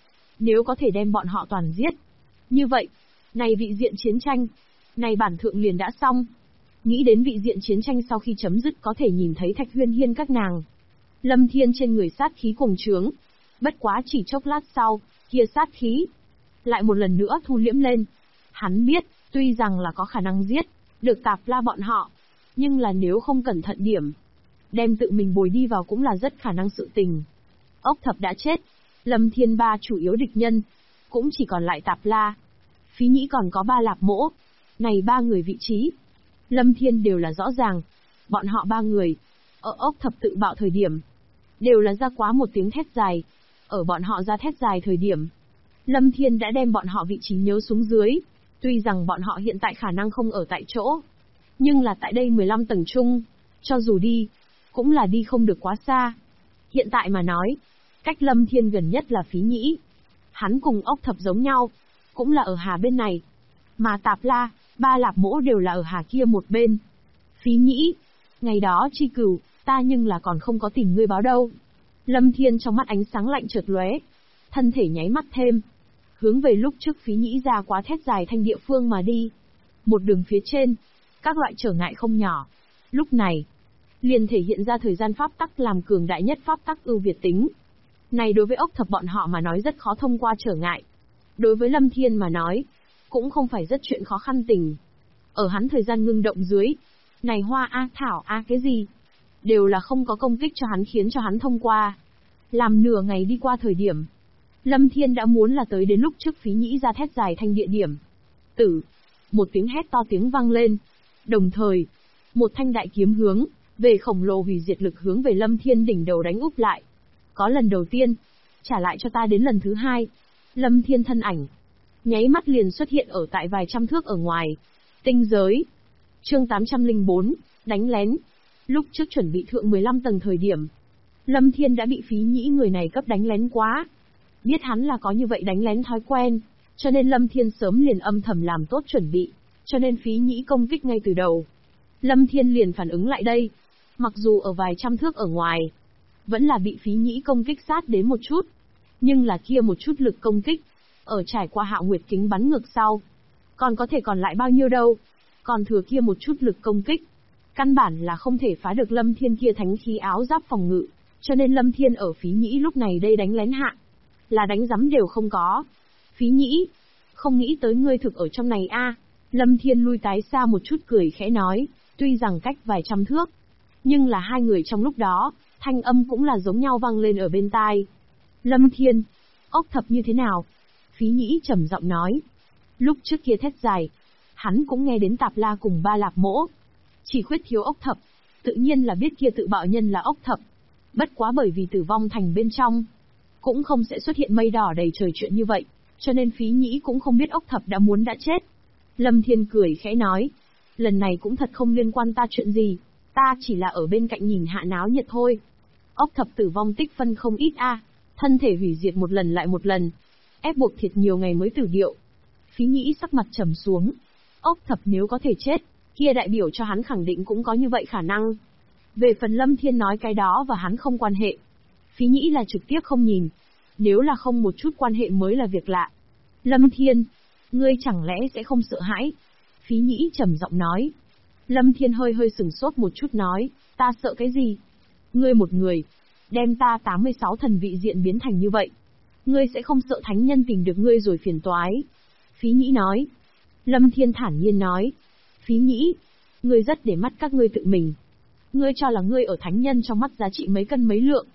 Nếu có thể đem bọn họ toàn giết. Như vậy, này vị diện chiến tranh, này bản thượng liền đã xong. Nghĩ đến vị diện chiến tranh sau khi chấm dứt có thể nhìn thấy Thạch Huyên Hiên các nàng. Lâm Thiên trên người sát khí cuồng trướng. Bất quá chỉ chốc lát sau, kia sát khí lại một lần nữa thu liễm lên. Hắn biết, tuy rằng là có khả năng giết được Tạp La bọn họ, nhưng là nếu không cẩn thận điểm, đem tự mình bồi đi vào cũng là rất khả năng sự tình. Ốc Thập đã chết, Lâm Thiên ba chủ yếu địch nhân cũng chỉ còn lại Tạp La. Phí Nhĩ còn có ba Lạp Mỗ. Này ba người vị trí, Lâm Thiên đều là rõ ràng. Bọn họ ba người, ở Ốc Thập tự bạo thời điểm, đều là ra quá một tiếng thét dài. Ở bọn họ ra thét dài thời điểm, Lâm Thiên đã đem bọn họ vị trí nhớ xuống dưới. Tuy rằng bọn họ hiện tại khả năng không ở tại chỗ, nhưng là tại đây 15 tầng chung, cho dù đi, cũng là đi không được quá xa. Hiện tại mà nói, cách Lâm Thiên gần nhất là Phí Nhĩ. Hắn cùng Ốc Thập giống nhau, cũng là ở hà bên này. Mà Tạp La, ba Lạp Mỗ đều là ở hà kia một bên. Phí Nhĩ, ngày đó chi cửu, ta nhưng là còn không có tìm ngươi báo đâu. Lâm Thiên trong mắt ánh sáng lạnh chợt lóe, thân thể nháy mắt thêm, hướng về lúc trước Phí Nhĩ ra quá thét dài thanh địa phương mà đi. Một đường phía trên, các loại trở ngại không nhỏ. Lúc này, liền thể hiện ra thời gian pháp tắc làm cường đại nhất pháp tắc ưu việt tính. Này đối với Ốc Thập bọn họ mà nói rất khó thông qua trở ngại. Đối với Lâm Thiên mà nói, cũng không phải rất chuyện khó khăn tình. Ở hắn thời gian ngưng động dưới, này hoa a thảo a cái gì, đều là không có công kích cho hắn khiến cho hắn thông qua. Làm nửa ngày đi qua thời điểm, Lâm Thiên đã muốn là tới đến lúc trước Phí Nhĩ ra thét dài thanh địa điểm. Tử, một tiếng hét to tiếng vang lên. Đồng thời, một thanh đại kiếm hướng về khổng lồ hủy diệt lực hướng về Lâm Thiên đỉnh đầu đánh úp lại. Có lần đầu tiên, trả lại cho ta đến lần thứ hai. Lâm Thiên thân ảnh nháy mắt liền xuất hiện ở tại vài trăm thước ở ngoài. Tinh giới. Chương 804, đánh lén. Lúc trước chuẩn bị thượng 15 tầng thời điểm, Lâm Thiên đã bị Phí Nhĩ người này cấp đánh lén quá. Biết hắn là có như vậy đánh lén thói quen, cho nên Lâm Thiên sớm liền âm thầm làm tốt chuẩn bị, cho nên Phí Nhĩ công kích ngay từ đầu. Lâm Thiên liền phản ứng lại đây, mặc dù ở vài trăm thước ở ngoài, vẫn là bị Phí Nhĩ công kích sát đến một chút, nhưng là kia một chút lực công kích, ở trải qua Hạo Nguyệt kính bắn ngược sau, còn có thể còn lại bao nhiêu đâu, còn thừa kia một chút lực công kích, căn bản là không thể phá được Lâm Thiên kia thánh khí áo giáp phòng ngự, cho nên Lâm Thiên ở Phí Nhĩ lúc này đây đánh lén hạ, là đánh rắm đều không có. Phí Nhĩ, không nghĩ tới ngươi thực ở trong này a. Lâm Thiên lui tái xa một chút cười khẽ nói, tuy rằng cách vài trăm thước, nhưng là hai người trong lúc đó, thanh âm cũng là giống nhau vang lên ở bên tai. Lâm Thiên, Ốc Thập như thế nào? Phí Nhĩ trầm giọng nói. Lúc trước kia thét dài, hắn cũng nghe đến Tạp La cùng ba Lạp Mỗ. Chỉ khuyết thiếu Ốc Thập, tự nhiên là biết kia tự bạo nhân là Ốc Thập. Bất quá bởi vì tử vong thành bên trong, cũng không sẽ xuất hiện mây đỏ đầy trời chuyện như vậy, cho nên Phí Nhĩ cũng không biết Ốc Thập đã muốn đã chết. Lâm Thiên cười khẽ nói, lần này cũng thật không liên quan ta chuyện gì, ta chỉ là ở bên cạnh nhìn hạ náo nhiệt thôi. Ốc Thập tử vong tích phân không ít a, thân thể hủy diệt một lần lại một lần, ép buộc thiệt nhiều ngày mới tử điệu. Phí Nhĩ sắc mặt trầm xuống, Ốc Thập nếu có thể chết, kia đại biểu cho hắn khẳng định cũng có như vậy khả năng. Về phần Lâm Thiên nói cái đó và hắn không quan hệ, Phí Nhĩ là trực tiếp không nhìn, nếu là không một chút quan hệ mới là việc lạ. Lâm Thiên, ngươi chẳng lẽ sẽ không sợ hãi? Phí Nhĩ trầm giọng nói. Lâm Thiên hơi hơi sửng sốt một chút nói, ta sợ cái gì? Ngươi một người, đem ta 86 thần vị diện biến thành như vậy. Ngươi sẽ không sợ thánh nhân tìm được ngươi rồi phiền toái. Phí Nhĩ nói. Lâm Thiên thản nhiên nói. Phí Nhĩ, ngươi rất để mắt các ngươi tự mình. Ngươi cho là ngươi ở thánh nhân trong mắt giá trị mấy cân mấy lượng.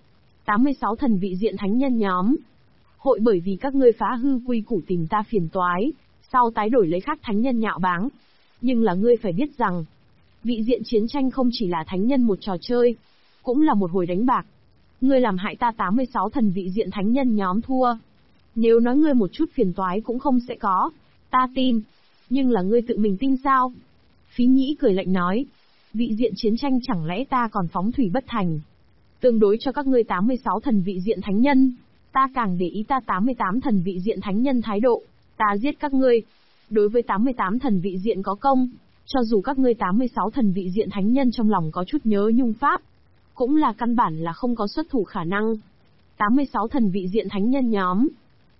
86 thần vị diện thánh nhân nhóm. Hội bởi vì các ngươi phá hư quy củ tìm ta phiền toái, sau tái đổi lấy khác thánh nhân nhạo báng. Nhưng là ngươi phải biết rằng, vị diện chiến tranh không chỉ là thánh nhân một trò chơi, cũng là một hồi đánh bạc. Ngươi làm hại ta 86 thần vị diện thánh nhân nhóm thua. Nếu nói ngươi một chút phiền toái cũng không sẽ có, ta tin. Nhưng là ngươi tự mình tin sao? Phí Nhĩ cười lạnh nói, vị diện chiến tranh chẳng lẽ ta còn phóng thủy bất thành? Tương đối cho các ngươi 86 thần vị diện thánh nhân, ta càng để ý ta 88 thần vị diện thánh nhân thái độ, ta giết các ngươi. Đối với 88 thần vị diện có công, cho dù các ngươi 86 thần vị diện thánh nhân trong lòng có chút nhớ nhung pháp, cũng là căn bản là không có xuất thủ khả năng. 86 thần vị diện thánh nhân nhóm,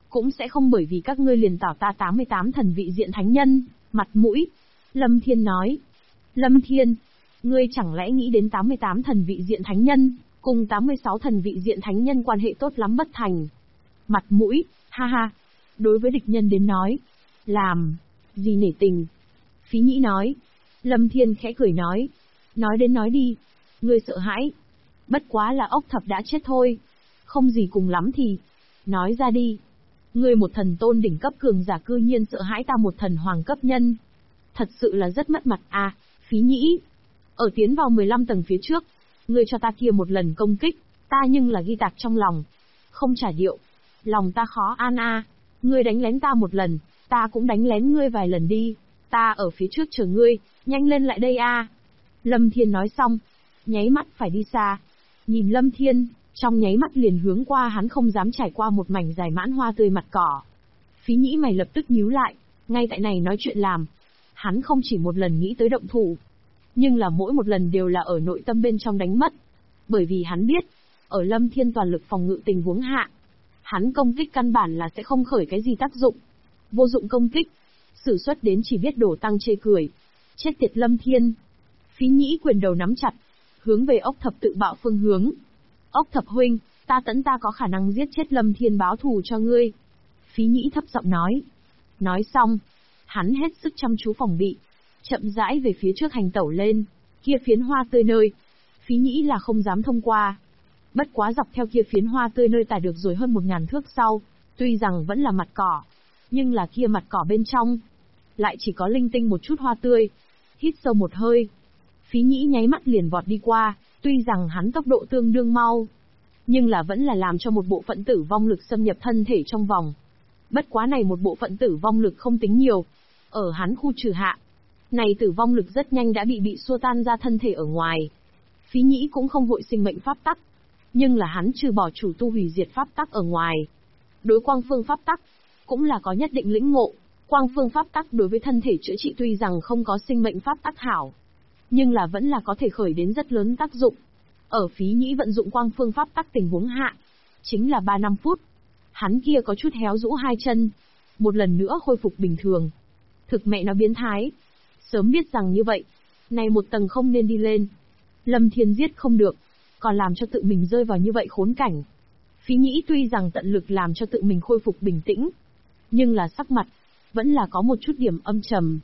cũng sẽ không bởi vì các ngươi liền tảo ta 88 thần vị diện thánh nhân, mặt mũi. Lâm Thiên nói. Lâm Thiên, ngươi chẳng lẽ nghĩ đến 88 thần vị diện thánh nhân, cùng 86 thần vị diện thánh nhân quan hệ tốt lắm bất thành. Mặt mũi, ha ha. Đối với địch nhân đến nói, làm gì nể tình. Phí Nhĩ nói. Lâm Thiên khẽ cười nói. Nói đến nói đi. Ngươi sợ hãi. Bất quá là ốc thập đã chết thôi. Không gì cùng lắm thì. Nói ra đi. Ngươi một thần tôn đỉnh cấp cường giả cư nhiên sợ hãi ta một thần hoàng cấp nhân. Thật sự là rất mất mặt à, Phí Nhĩ. Ở tiến vào 15 tầng phía trước, ngươi cho ta kia một lần công kích, ta nhưng là ghi tạc trong lòng. Không trả điệu. Lòng ta khó an a. Ngươi đánh lén ta một lần, ta cũng đánh lén ngươi vài lần đi. Ta ở phía trước chờ ngươi, nhanh lên lại đây a. Lâm Thiên nói xong, nháy mắt phải đi xa. Nhìn Lâm Thiên, trong nháy mắt liền hướng qua hắn không dám trải qua một mảnh dài mãn hoa tươi mặt cỏ. Phí Nhĩ mày lập tức nhíu lại, ngay tại này nói chuyện làm. Hắn không chỉ một lần nghĩ tới động thủ, nhưng là mỗi một lần đều là ở nội tâm bên trong đánh mất. Bởi vì hắn biết, ở Lâm Thiên toàn lực phòng ngự tình huống hạ, hắn công kích căn bản là sẽ không khởi cái gì tác dụng. Vô dụng công kích, sử xuất đến chỉ biết đổ tăng chê cười. Chết tiệt Lâm Thiên. Phí Nhĩ quyền đầu nắm chặt, hướng về ốc thập tự bạo phương hướng. Ốc thập huynh, ta có khả năng giết chết Lâm Thiên báo thù cho ngươi. Phí Nhĩ thấp giọng nói. Nói xong, hắn hết sức chăm chú phòng bị, chậm rãi về phía trước hành tẩu lên, kia phiến hoa tươi nơi. Phí Nhĩ là không dám thông qua. Bất quá dọc theo kia phiến hoa tươi nơi tải được rồi hơn 1000 thước sau, tuy rằng vẫn là mặt cỏ, nhưng là kia mặt cỏ bên trong, lại chỉ có linh tinh một chút hoa tươi. Hít sâu một hơi, Phí Nhĩ nháy mắt liền vọt đi qua, tuy rằng hắn tốc độ tương đương mau, nhưng là vẫn là làm cho một bộ phận tử vong lực xâm nhập thân thể trong vòng. Bất quá này một bộ phận tử vong lực không tính nhiều, ở hắn khu trừ hạ, này tử vong lực rất nhanh đã bị xua tan ra thân thể ở ngoài. Phí Nhĩ cũng không vội sinh mệnh pháp tắc, nhưng là hắn trừ bỏ chủ tu hủy diệt pháp tắc ở ngoài, đối quang phương pháp tắc cũng là có nhất định lĩnh ngộ. Quang phương pháp tắc đối với thân thể chữa trị tuy rằng không có sinh mệnh pháp tắc hảo, nhưng là vẫn là có thể khởi đến rất lớn tác dụng. Ở Phí Nhĩ vận dụng quang phương pháp tắc tình huống hạ, chính là 3-5 phút, hắn kia có chút héo rũ hai chân, một lần nữa khôi phục bình thường. Thực mẹ nó biến thái. Sớm biết rằng như vậy, này một tầng không nên đi lên. Lâm Thiên giết không được, còn làm cho tự mình rơi vào như vậy khốn cảnh. Phí Nhĩ tuy rằng tận lực làm cho tự mình khôi phục bình tĩnh, nhưng là sắc mặt vẫn là có một chút điểm âm trầm.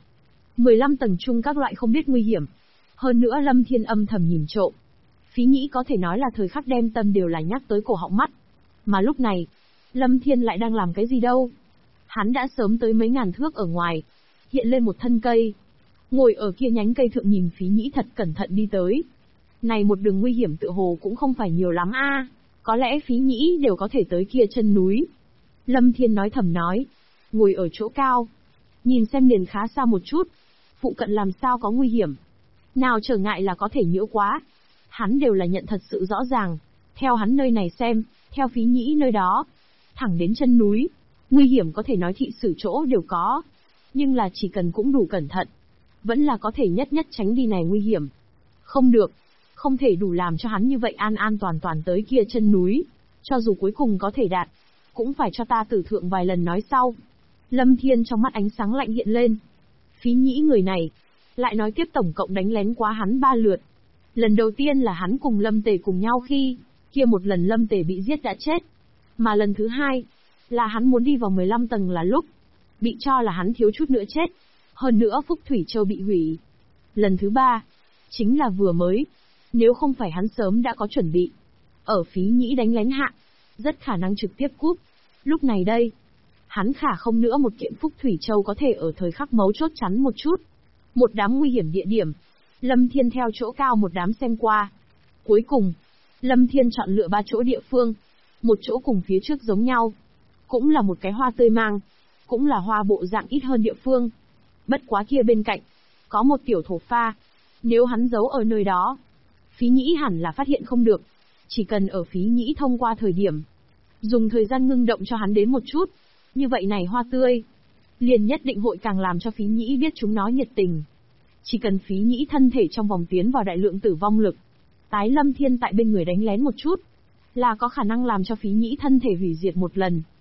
15 tầng chung các loại không biết nguy hiểm, hơn nữa Lâm Thiên âm thầm nhìn trộm. Phí Nhĩ có thể nói là thời khắc đem tâm đều là nhắc tới cổ họng mắt. Mà lúc này, Lâm Thiên lại đang làm cái gì đâu? Hắn đã sớm tới mấy ngàn thước ở ngoài, hiện lên một thân cây, ngồi ở kia nhánh cây thượng nhìn Phí Nhĩ thật cẩn thận đi tới. Này một đường nguy hiểm tựa hồ cũng không phải nhiều lắm a, có lẽ Phí Nhĩ đều có thể tới kia chân núi. Lâm Thiên nói thầm nói, ngồi ở chỗ cao, nhìn xem liền khá xa một chút, phụ cận làm sao có nguy hiểm, nào trở ngại là có thể nhiễu quá. Hắn đều là nhận thật sự rõ ràng, theo hắn nơi này xem, theo Phí Nhĩ nơi đó, thẳng đến chân núi, nguy hiểm có thể nói thị sử chỗ đều có, nhưng là chỉ cần cũng đủ cẩn thận, vẫn là có thể nhất tránh đi này nguy hiểm. Không được, không thể đủ làm cho hắn như vậy an toàn tới kia chân núi, cho dù cuối cùng có thể đạt, cũng phải cho ta tử thượng vài lần nói sau. Lâm Thiên trong mắt ánh sáng lạnh hiện lên. Phí Nhĩ người này, lại nói tiếp tổng cộng đánh lén quá hắn 3 lượt. Lần đầu tiên là hắn cùng Lâm Tề cùng nhau khi, kia một lần Lâm Tề bị giết đã chết. Mà lần thứ hai, là hắn muốn đi vào 15 tầng là lúc, bị cho là hắn thiếu chút nữa chết. Hơn nữa Phúc Thủy Châu bị hủy. Lần thứ ba, chính là vừa mới, nếu không phải hắn sớm đã có chuẩn bị. Ở Phí Nhĩ đánh lén hạ, rất khả năng trực tiếp cúp. Lúc này đây, hắn khả không nữa một kiện Phúc Thủy Châu có thể ở thời khắc mấu chốt chắn một chút. Một đám nguy hiểm địa điểm, Lâm Thiên theo chỗ cao một đám xem qua. Cuối cùng, Lâm Thiên chọn lựa 3 chỗ địa phương, một chỗ cùng phía trước giống nhau, cũng là một cái hoa tươi mang, cũng là hoa bộ dạng ít hơn địa phương. Bất quá kia bên cạnh, có một tiểu thổ pha, nếu hắn giấu ở nơi đó, Phí Nhĩ hẳn là phát hiện không được. Chỉ cần ở Phí Nhĩ thông qua thời điểm, dùng thời gian ngưng động cho hắn đến một chút, như vậy này hoa tươi, liền nhất định hội càng làm cho Phí Nhĩ biết chúng nó nhiệt tình. Chỉ cần Phí Nhĩ thân thể trong vòng tiến vào đại lượng tử vong lực, tái Lâm Thiên tại bên người đánh lén một chút, là có khả năng làm cho Phí Nhĩ thân thể hủy diệt một lần.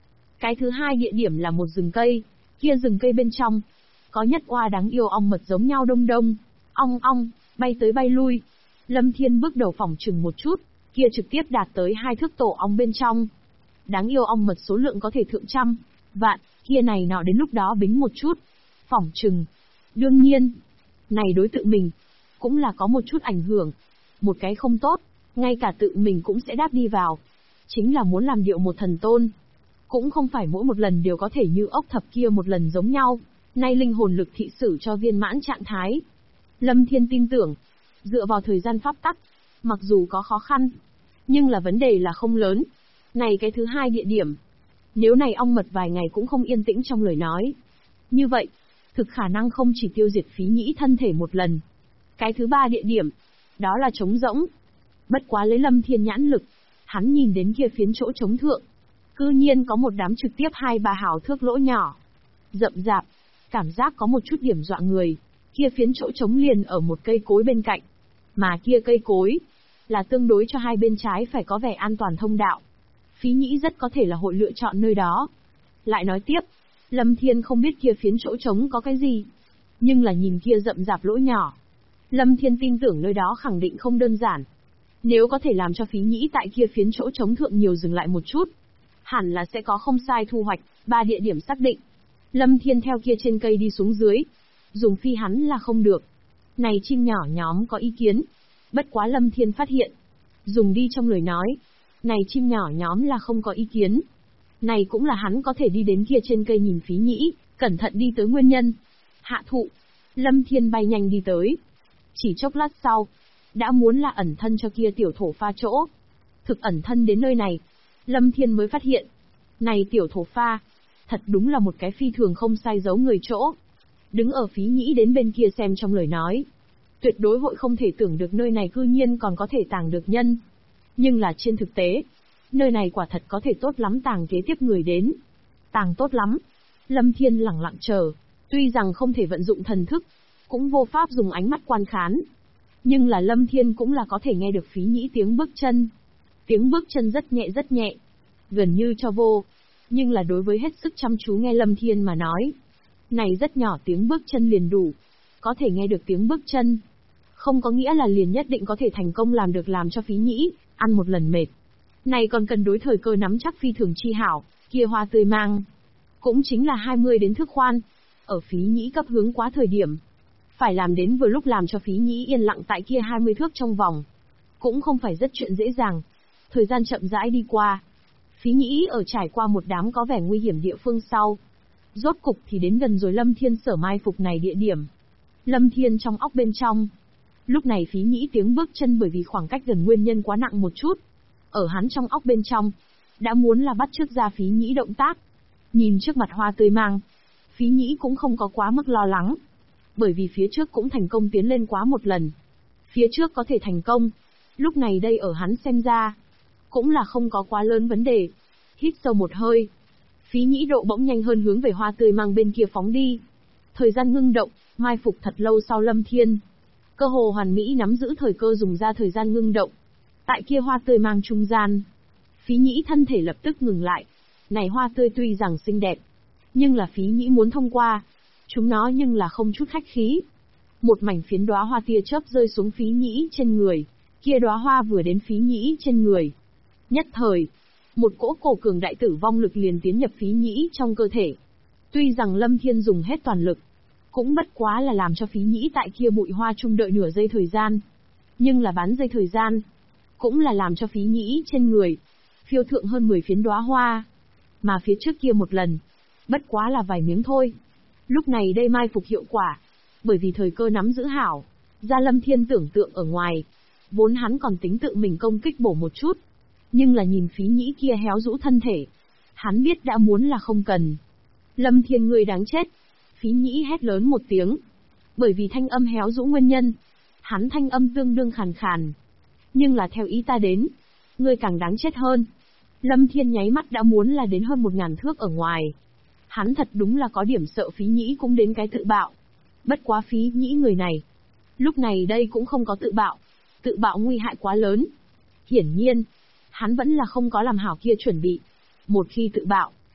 Cái thứ hai địa điểm là một rừng cây, kia rừng cây bên trong, có nhất oa đáng yêu ong mật giống nhau đông đông, ong ong, bay tới bay lui. Lâm Thiên bước đầu phỏng chừng một chút, kia trực tiếp đạt tới 2 thước tổ ong bên trong. Đáng yêu ong mật số lượng có thể thượng trăm, vạn, kia này nọ đến lúc đó bính một chút. Phỏng chừng. Đương nhiên, này đối tự mình, cũng là có một chút ảnh hưởng. Một cái không tốt, ngay cả tự mình cũng sẽ đáp đi vào. Chính là muốn làm điệu một thần tôn. Cũng không phải mỗi một lần đều có thể như ốc thập kia một lần giống nhau, nay linh hồn lực thị sử cho viên mãn trạng thái. Lâm Thiên tin tưởng, dựa vào thời gian pháp tắc, mặc dù có khó khăn, nhưng là vấn đề là không lớn. Này cái thứ hai địa điểm, nếu này ong mật vài ngày cũng không yên tĩnh trong lời nói. Như vậy, thực khả năng không chỉ tiêu diệt phí nhĩ thân thể một lần. Cái thứ ba địa điểm, đó là trống rỗng. Bất quá lấy Lâm Thiên nhãn lực, hắn nhìn đến kia phiến chỗ trống thượng. Cư nhiên có một đám trực tiếp 2-3 hào thước lỗ nhỏ. Rậm rạp, cảm giác có một chút điểm dọa người. Kia phiến chỗ trống liền ở một cây cối bên cạnh. Mà kia cây cối, là tương đối cho hai bên trái phải có vẻ an toàn thông đạo. Phí nhĩ rất có thể là hội lựa chọn nơi đó. Lại nói tiếp, Lâm Thiên không biết kia phiến chỗ trống có cái gì. Nhưng là nhìn kia rậm rạp lỗ nhỏ. Lâm Thiên tin tưởng nơi đó khẳng định không đơn giản. Nếu có thể làm cho phí nhĩ tại kia phiến chỗ trống thượng nhiều dừng lại một chút, hẳn là sẽ có không sai thu hoạch. 3 địa điểm xác định. Lâm Thiên theo kia trên cây đi xuống dưới. Dùng phi hắn là không được. Này chim nhỏ nhóm có ý kiến. Bất quá Lâm Thiên phát hiện. Dùng đi trong lời nói. Này chim nhỏ nhóm là không có ý kiến. Này cũng là hắn có thể đi đến kia trên cây nhìn phí nhĩ, cẩn thận đi tới nguyên nhân. Hạ thụ. Lâm Thiên bay nhanh đi tới. Chỉ chốc lát sau, đã muốn là ẩn thân cho kia tiểu thổ pha chỗ. Thực ẩn thân đến nơi này, Lâm Thiên mới phát hiện. Này tiểu thổ pha, thật đúng là một cái phi thường không sai giấu người chỗ. Đứng ở phí nhĩ đến bên kia xem trong lời nói. Tuyệt đối hội không thể tưởng được nơi này cư nhiên còn có thể tàng được nhân. Nhưng là trên thực tế, nơi này quả thật có thể tốt lắm tàng kế tiếp người đến. Tàng tốt lắm. Lâm Thiên lẳng lặng chờ, tuy rằng không thể vận dụng thần thức, cũng vô pháp dùng ánh mắt quan khán. Nhưng là Lâm Thiên cũng là có thể nghe được phí nhĩ tiếng bước chân. Tiếng bước chân rất nhẹ, gần như cho vô. Nhưng là đối với hết sức chăm chú nghe Lâm Thiên mà nói, này rất nhỏ tiếng bước chân liền đủ. Có thể nghe được tiếng bước chân, không có nghĩa là liền nhất định có thể thành công làm được làm cho phí nhĩ ăn một lần mệt. Này còn cần đối thời cơ nắm chắc phi thường chi hảo, kia hoa tươi mang. Cũng chính là 20 đến thước khoan. Ở phí nhĩ cấp hướng quá thời điểm. Phải làm đến vừa lúc làm cho phí nhĩ yên lặng tại kia 20 thước trong vòng. Cũng không phải rất chuyện dễ dàng. Thời gian chậm rãi đi qua. Phí nhĩ ở trải qua một đám có vẻ nguy hiểm địa phương sau. Rốt cục thì đến gần rồi Lâm Thiên sở mai phục này địa điểm. Lâm Thiên trong óc bên trong. Lúc này phí nhĩ tiếng bước chân bởi vì khoảng cách gần nguyên nhân quá nặng một chút. Ở hắn trong óc bên trong, đã muốn là bắt chước ra phí nhĩ động tác. Nhìn trước mặt hoa tươi mang, phí nhĩ cũng không có quá mức lo lắng. Bởi vì phía trước cũng thành công tiến lên quá một lần. Phía trước có thể thành công. Lúc này đây ở hắn xem ra, cũng là không có quá lớn vấn đề. Hít sâu một hơi. Phí nhĩ độ bỗng nhanh hơn hướng về hoa tươi mang bên kia phóng đi. Thời gian ngưng động, mai phục thật lâu sau Lâm Thiên. Cơ hồ hoàn mỹ nắm giữ thời cơ dùng ra thời gian ngưng động. Tại kia hoa tươi mang trung gian. Phí nhĩ thân thể lập tức ngừng lại. Này hoa tươi tuy rằng xinh đẹp, nhưng là phí nhĩ muốn thông qua. Chúng nó nhưng là không chút khách khí. Một mảnh phiến đóa hoa tia chớp rơi xuống phí nhĩ trên người. Kia đóa hoa vừa đến phí nhĩ trên người. Nhất thời, một cỗ cổ cường đại tử vong lực liền tiến nhập phí nhĩ trong cơ thể. Tuy rằng Lâm Thiên dùng hết toàn lực, cũng bất quá là làm cho phí nhĩ tại kia bụi hoa trung đợi nửa giây thời gian. Nhưng là bán giây thời gian, cũng là làm cho phí nhĩ trên người phiêu thượng hơn 10 phiến đóa hoa. Mà phía trước kia một lần, bất quá là vài miếng thôi. Lúc này đây mai phục hiệu quả, bởi vì thời cơ nắm giữ hảo, ra Lâm Thiên tưởng tượng ở ngoài, vốn hắn còn tính tự mình công kích bổ một chút. Nhưng là nhìn phí nhĩ kia héo rũ thân thể, hắn biết đã muốn là không cần. Lâm Thiên ngươi đáng chết. Phí nhĩ hét lớn một tiếng. Bởi vì thanh âm héo rũ nguyên nhân, hắn thanh âm tương đương khàn khàn. Nhưng là theo ý ta đến, ngươi càng đáng chết hơn. Lâm Thiên nháy mắt đã muốn là đến hơn 1000 thước ở ngoài. Hắn thật đúng là có điểm sợ phí nhĩ cũng đến cái tự bạo. Bất quá phí nhĩ người này, lúc này đây cũng không có tự bạo. Tự bạo nguy hại quá lớn. Hiển nhiên, hắn vẫn là không có làm hảo kia chuẩn bị. Một khi tự bạo,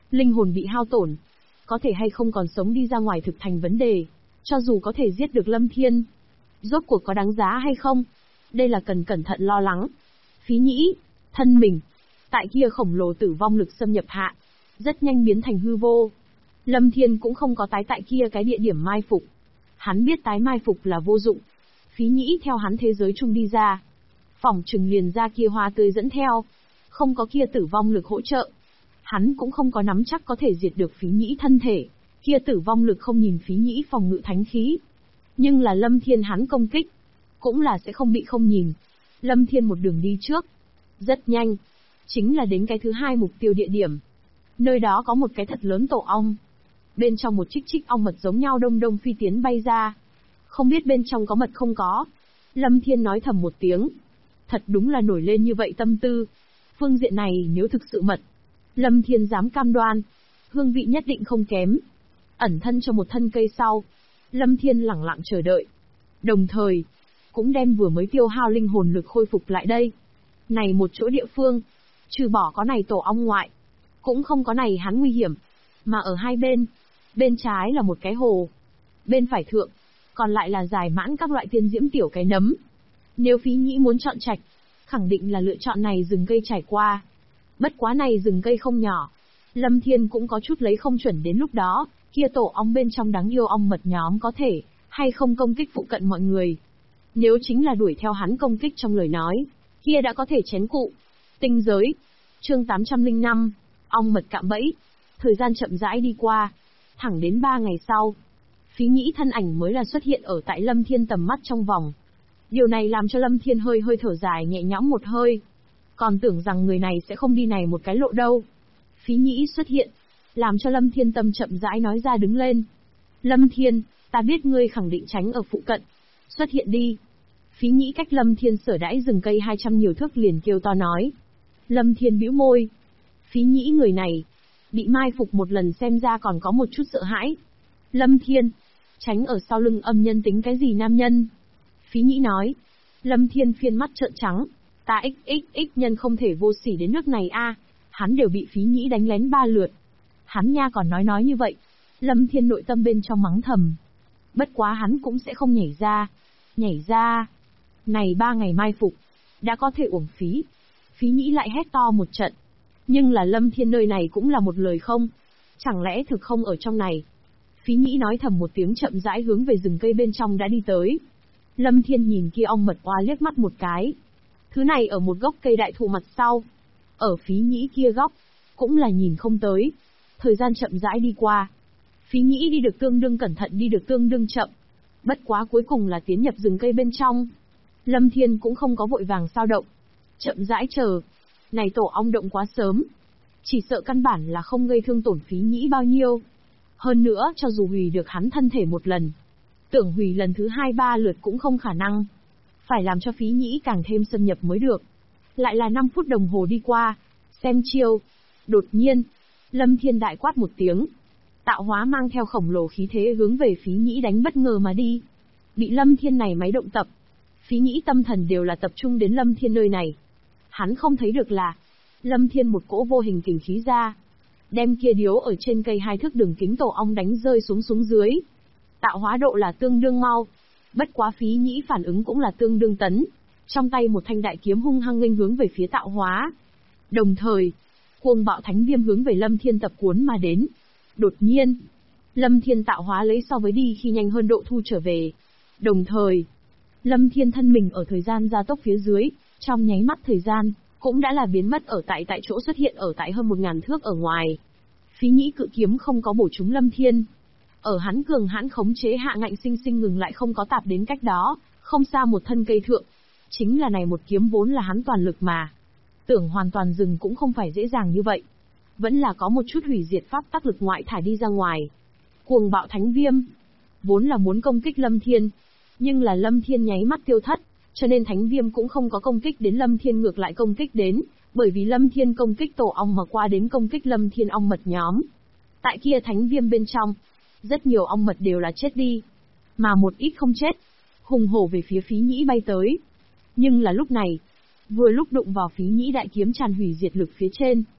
Linh hồn bị hao tổn, có thể hay không còn sống đi ra ngoài thực thành vấn đề. Cho dù có thể giết được Lâm Thiên, rốt cuộc có đáng giá hay không? Đây là cần cẩn thận lo lắng. Phí Nhĩ, thân mình, tại kia khổng lồ tử vong lực xâm nhập hạ, rất nhanh biến thành hư vô. Lâm Thiên cũng không có tái tại kia cái địa điểm mai phục. Hắn biết tái mai phục là vô dụng. Phí Nhĩ theo hắn thế giới chung đi ra. Phỏng chừng liền ra kia hoa tươi dẫn theo. Không có kia tử vong lực hỗ trợ. Hắn cũng không có nắm chắc có thể diệt được Phí Nhĩ thân thể. Kia tử vong lực không nhìn Phí Nhĩ phòng ngự thánh khí. Nhưng là Lâm Thiên hắn công kích, cũng là sẽ không bị không nhìn. Lâm Thiên một đường đi trước. Rất nhanh. Chính là đến cái thứ hai mục tiêu địa điểm. Nơi đó có một cái thật lớn tổ ong. Bên trong một trích ong mật giống nhau đông đông phi tiến bay ra. Không biết bên trong có mật không có. Lâm Thiên nói thầm một tiếng. Thật đúng là nổi lên như vậy tâm tư. Phương diện này nếu thực sự mật, Lâm Thiên dám cam đoan. Hương vị nhất định không kém. Ẩn thân cho một thân cây sau. Lâm Thiên lẳng lặng chờ đợi. Đồng thời, cũng đem vừa mới tiêu hao linh hồn lực khôi phục lại đây. Này một chỗ địa phương, trừ bỏ có này tổ ong ngoại, cũng không có này hắn nguy hiểm. Mà ở hai bên, bên trái là một cái hồ, bên phải thượng, còn lại là dài mãn các loại tiên diễm tiểu cái nấm. Nếu Phí Nhĩ muốn chọn trạch, khẳng định là lựa chọn này rừng cây trải qua. Bất quá này rừng cây không nhỏ, Lâm Thiên cũng có chút lấy không chuẩn đến lúc đó, kia tổ ong bên trong đáng yêu ong mật nhóm có thể, hay không công kích phụ cận mọi người. Nếu chính là đuổi theo hắn công kích trong lời nói, kia đã có thể chén cụ. Tinh giới, chương 805, ong mật cạm bẫy. Thời gian chậm rãi đi qua, thẳng đến 3 ngày sau, Phí Nhĩ thân ảnh mới là xuất hiện ở tại Lâm Thiên tầm mắt trong vòng. Điều này làm cho Lâm Thiên hơi thở dài nhẹ nhõm một hơi. Còn tưởng rằng người này sẽ không đi này một cái lộ đâu. Phí Nhĩ xuất hiện, làm cho Lâm Thiên tâm chậm rãi nói ra đứng lên. Lâm Thiên, ta biết ngươi khẳng định tránh ở phụ cận. Xuất hiện đi. Phí Nhĩ cách Lâm Thiên sở đãi rừng cây 200 nhiều thước liền kêu to nói. Lâm Thiên bĩu môi. Phí Nhĩ người này, bị mai phục một lần xem ra còn có một chút sợ hãi. Lâm Thiên, tránh ở sau lưng âm nhân tính cái gì nam nhân? Phí Nhĩ nói. Lâm Thiên phiên mắt trợn trắng. Ta xxx nhân không thể vô sỉ đến nước này a. Hắn đều bị Phí Nhĩ đánh lén 3 lượt. Hắn nha còn nói như vậy. Lâm Thiên nội tâm bên trong mắng thầm. Bất quá hắn cũng sẽ không nhảy ra. Nhảy ra. Này 3 ngày mai phục, đã có thể uổng phí. Phí Nhĩ lại hét to một trận. Nhưng là Lâm Thiên nơi này cũng là một lời không. Chẳng lẽ thực không ở trong này? Phí Nhĩ nói thầm một tiếng chậm rãi hướng về rừng cây bên trong đã đi tới. Lâm Thiên nhìn kia ong mật oa liếc mắt một cái. Thứ này ở một gốc cây đại thụ mặt sau. Ở Phí Nhĩ kia góc, cũng là nhìn không tới. Thời gian chậm rãi đi qua. Phí Nhĩ đi được tương đương cẩn thận đi được tương đương chậm. Bất quá cuối cùng là tiến nhập rừng cây bên trong. Lâm Thiên cũng không có vội vàng sao động. Chậm rãi chờ. Này tổ ong động quá sớm. Chỉ sợ căn bản là không gây thương tổn Phí Nhĩ bao nhiêu. Hơn nữa cho dù hủy được hắn thân thể một lần, tưởng hủy lần thứ 2-3 lượt cũng không khả năng. Phải làm cho Phí Nhĩ càng thêm xâm nhập mới được. Lại là 5 phút đồng hồ đi qua. Xem chiêu. Đột nhiên, Lâm Thiên đại quát một tiếng. Tạo hóa mang theo khổng lồ khí thế hướng về Phí Nhĩ đánh bất ngờ mà đi. Bị Lâm Thiên này máy động tập. Phí Nhĩ tâm thần đều là tập trung đến Lâm Thiên nơi này. Hắn không thấy được là Lâm Thiên một cỗ vô hình kình khí ra, đem kia điếu ở trên cây 2 thước đường kính tổ ong đánh rơi xuống dưới. Tạo hóa độ là tương đương mau. Bất quá Phí Nhĩ phản ứng cũng là tương đương tấn. Trong tay một thanh đại kiếm hung hăng nghênh hướng về phía tạo hóa. Đồng thời, cuồng bạo thánh viêm hướng về Lâm Thiên tập cuốn mà đến. Đột nhiên, Lâm Thiên tạo hóa lấy so với đi khi nhanh hơn độ thu trở về. Đồng thời, Lâm Thiên thân mình ở thời gian gia tốc phía dưới, trong nháy mắt thời gian, cũng đã là biến mất ở tại chỗ xuất hiện ở tại hơn 1000 thước ở ngoài. Phí Nhĩ cự kiếm không có bổ trúng Lâm Thiên. Ở hắn cường hãn khống chế hạ ngạnh sinh ngừng lại không có tạp đến cách đó, không xa một thân cây thượng. Chính là này một kiếm vốn là hắn toàn lực mà. Tưởng hoàn toàn dừng cũng không phải dễ dàng như vậy. Vẫn là có một chút hủy diệt pháp tắc lực ngoại thải đi ra ngoài. Cuồng bạo thánh viêm. Vốn là muốn công kích Lâm Thiên. Nhưng là Lâm Thiên nháy mắt tiêu thất. Cho nên thánh viêm cũng không có công kích đến Lâm Thiên ngược lại công kích đến. Bởi vì Lâm Thiên công kích tổ ong mà qua đến công kích Lâm Thiên ong mật nhóm. Tại kia thánh viêm bên trong. Rất nhiều ong mật đều là chết đi. Mà một ít không chết. Hùng hổ về phía Phí Nhĩ bay tới. Nhưng là lúc này. Vừa lúc đụng vào Phí Nhĩ đại kiếm tràn hủy diệt lực phía trên.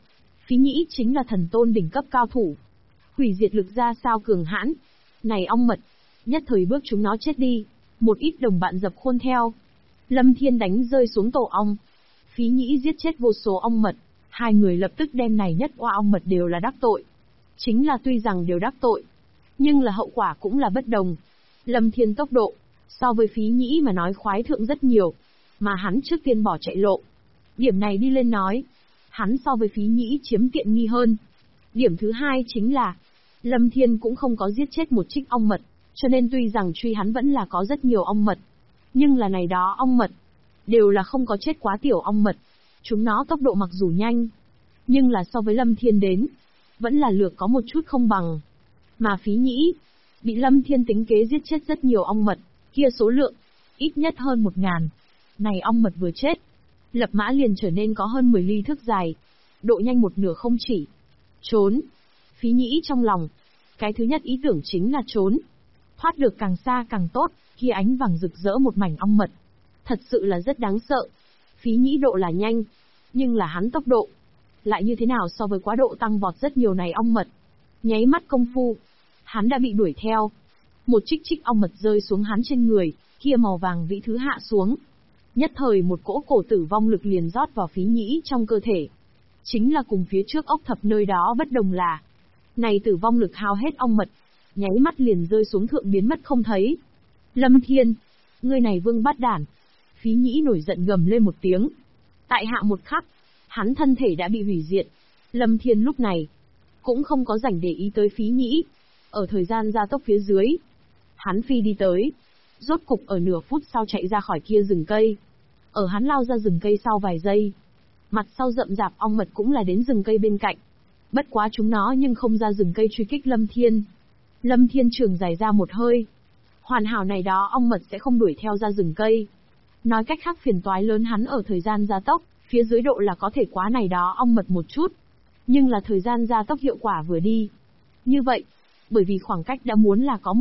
Phí Nhĩ chính là thần tôn đỉnh cấp cao thủ. Hủy diệt lực ra sao cường hãn. Này ong mật, nhất thời bước chúng nó chết đi. Một ít đồng bạn dập khuôn theo. Lâm Thiên đánh rơi xuống tổ ong. Phí Nhĩ giết chết vô số ong mật. Hai người lập tức đem này nhất oa ong mật đều là đắc tội. Chính là tuy rằng đều đắc tội, nhưng là hậu quả cũng là bất đồng. Lâm Thiên tốc độ, so với Phí Nhĩ mà nói khoái thượng rất nhiều. Mà hắn trước tiên bỏ chạy lộ. Điểm này đi lên nói, hắn so với Phí Nhĩ chiếm tiện nghi hơn. Điểm thứ hai chính là, Lâm Thiên cũng không có giết chết một trích ong mật, cho nên tuy rằng truy hắn vẫn là có rất nhiều ong mật. Nhưng là này đó ong mật, đều là không có chết quá tiểu ong mật. Chúng nó tốc độ mặc dù nhanh, nhưng là so với Lâm Thiên đến, vẫn là lược có một chút không bằng. Mà Phí Nhĩ, bị Lâm Thiên tính kế giết chết rất nhiều ong mật, kia số lượng, ít nhất hơn 1000. Này ong mật vừa chết, lập mã liền trở nên có hơn 10 ly thước dài, độ nhanh một nửa không chỉ. Trốn. Phí Nhĩ trong lòng, cái thứ nhất ý tưởng chính là trốn. Thoát được càng xa càng tốt, khi ánh vàng rực rỡ một mảnh ong mật. Thật sự là rất đáng sợ. Phí Nhĩ độ là nhanh, nhưng là hắn tốc độ lại như thế nào so với quá độ tăng vọt rất nhiều này ong mật. Nháy mắt công phu, hắn đã bị đuổi theo. Một trích ong mật rơi xuống hắn trên người, kia màu vàng vĩ thứ hạ xuống. Nhất thời một cỗ cổ tử vong lực liền rót vào Phí Nhĩ trong cơ thể. Chính là cùng phía trước ốc thập nơi đó bất đồng là, này tử vong lực hao hết ong mật, nháy mắt liền rơi xuống thượng biến mất không thấy. Lâm Thiên, ngươi này vương bát đản. Phí Nhĩ nổi giận gầm lên một tiếng. Tại hạ một khắc, hắn thân thể đã bị hủy diệt. Lâm Thiên lúc này cũng không có rảnh để ý tới Phí Nhĩ. Ở thời gian gia tốc phía dưới, hắn phi đi tới, rốt cục ở nửa phút sau chạy ra khỏi kia rừng cây. Ở hắn lao ra rừng cây sau vài giây, mặt sau rậm rạp ong mật cũng là đến rừng cây bên cạnh. Bất quá chúng nó nhưng không ra rừng cây truy kích Lâm Thiên. Lâm Thiên trường dài ra một hơi. Hoàn hảo này đó ong mật sẽ không đuổi theo ra rừng cây. Nói cách khác phiền toái lớn hắn ở thời gian gia tốc, phía dưới độ là có thể quá này đó ong mật một chút. Nhưng là thời gian gia tốc hiệu quả vừa đi. Như vậy, bởi vì khoảng cách đã muốn là có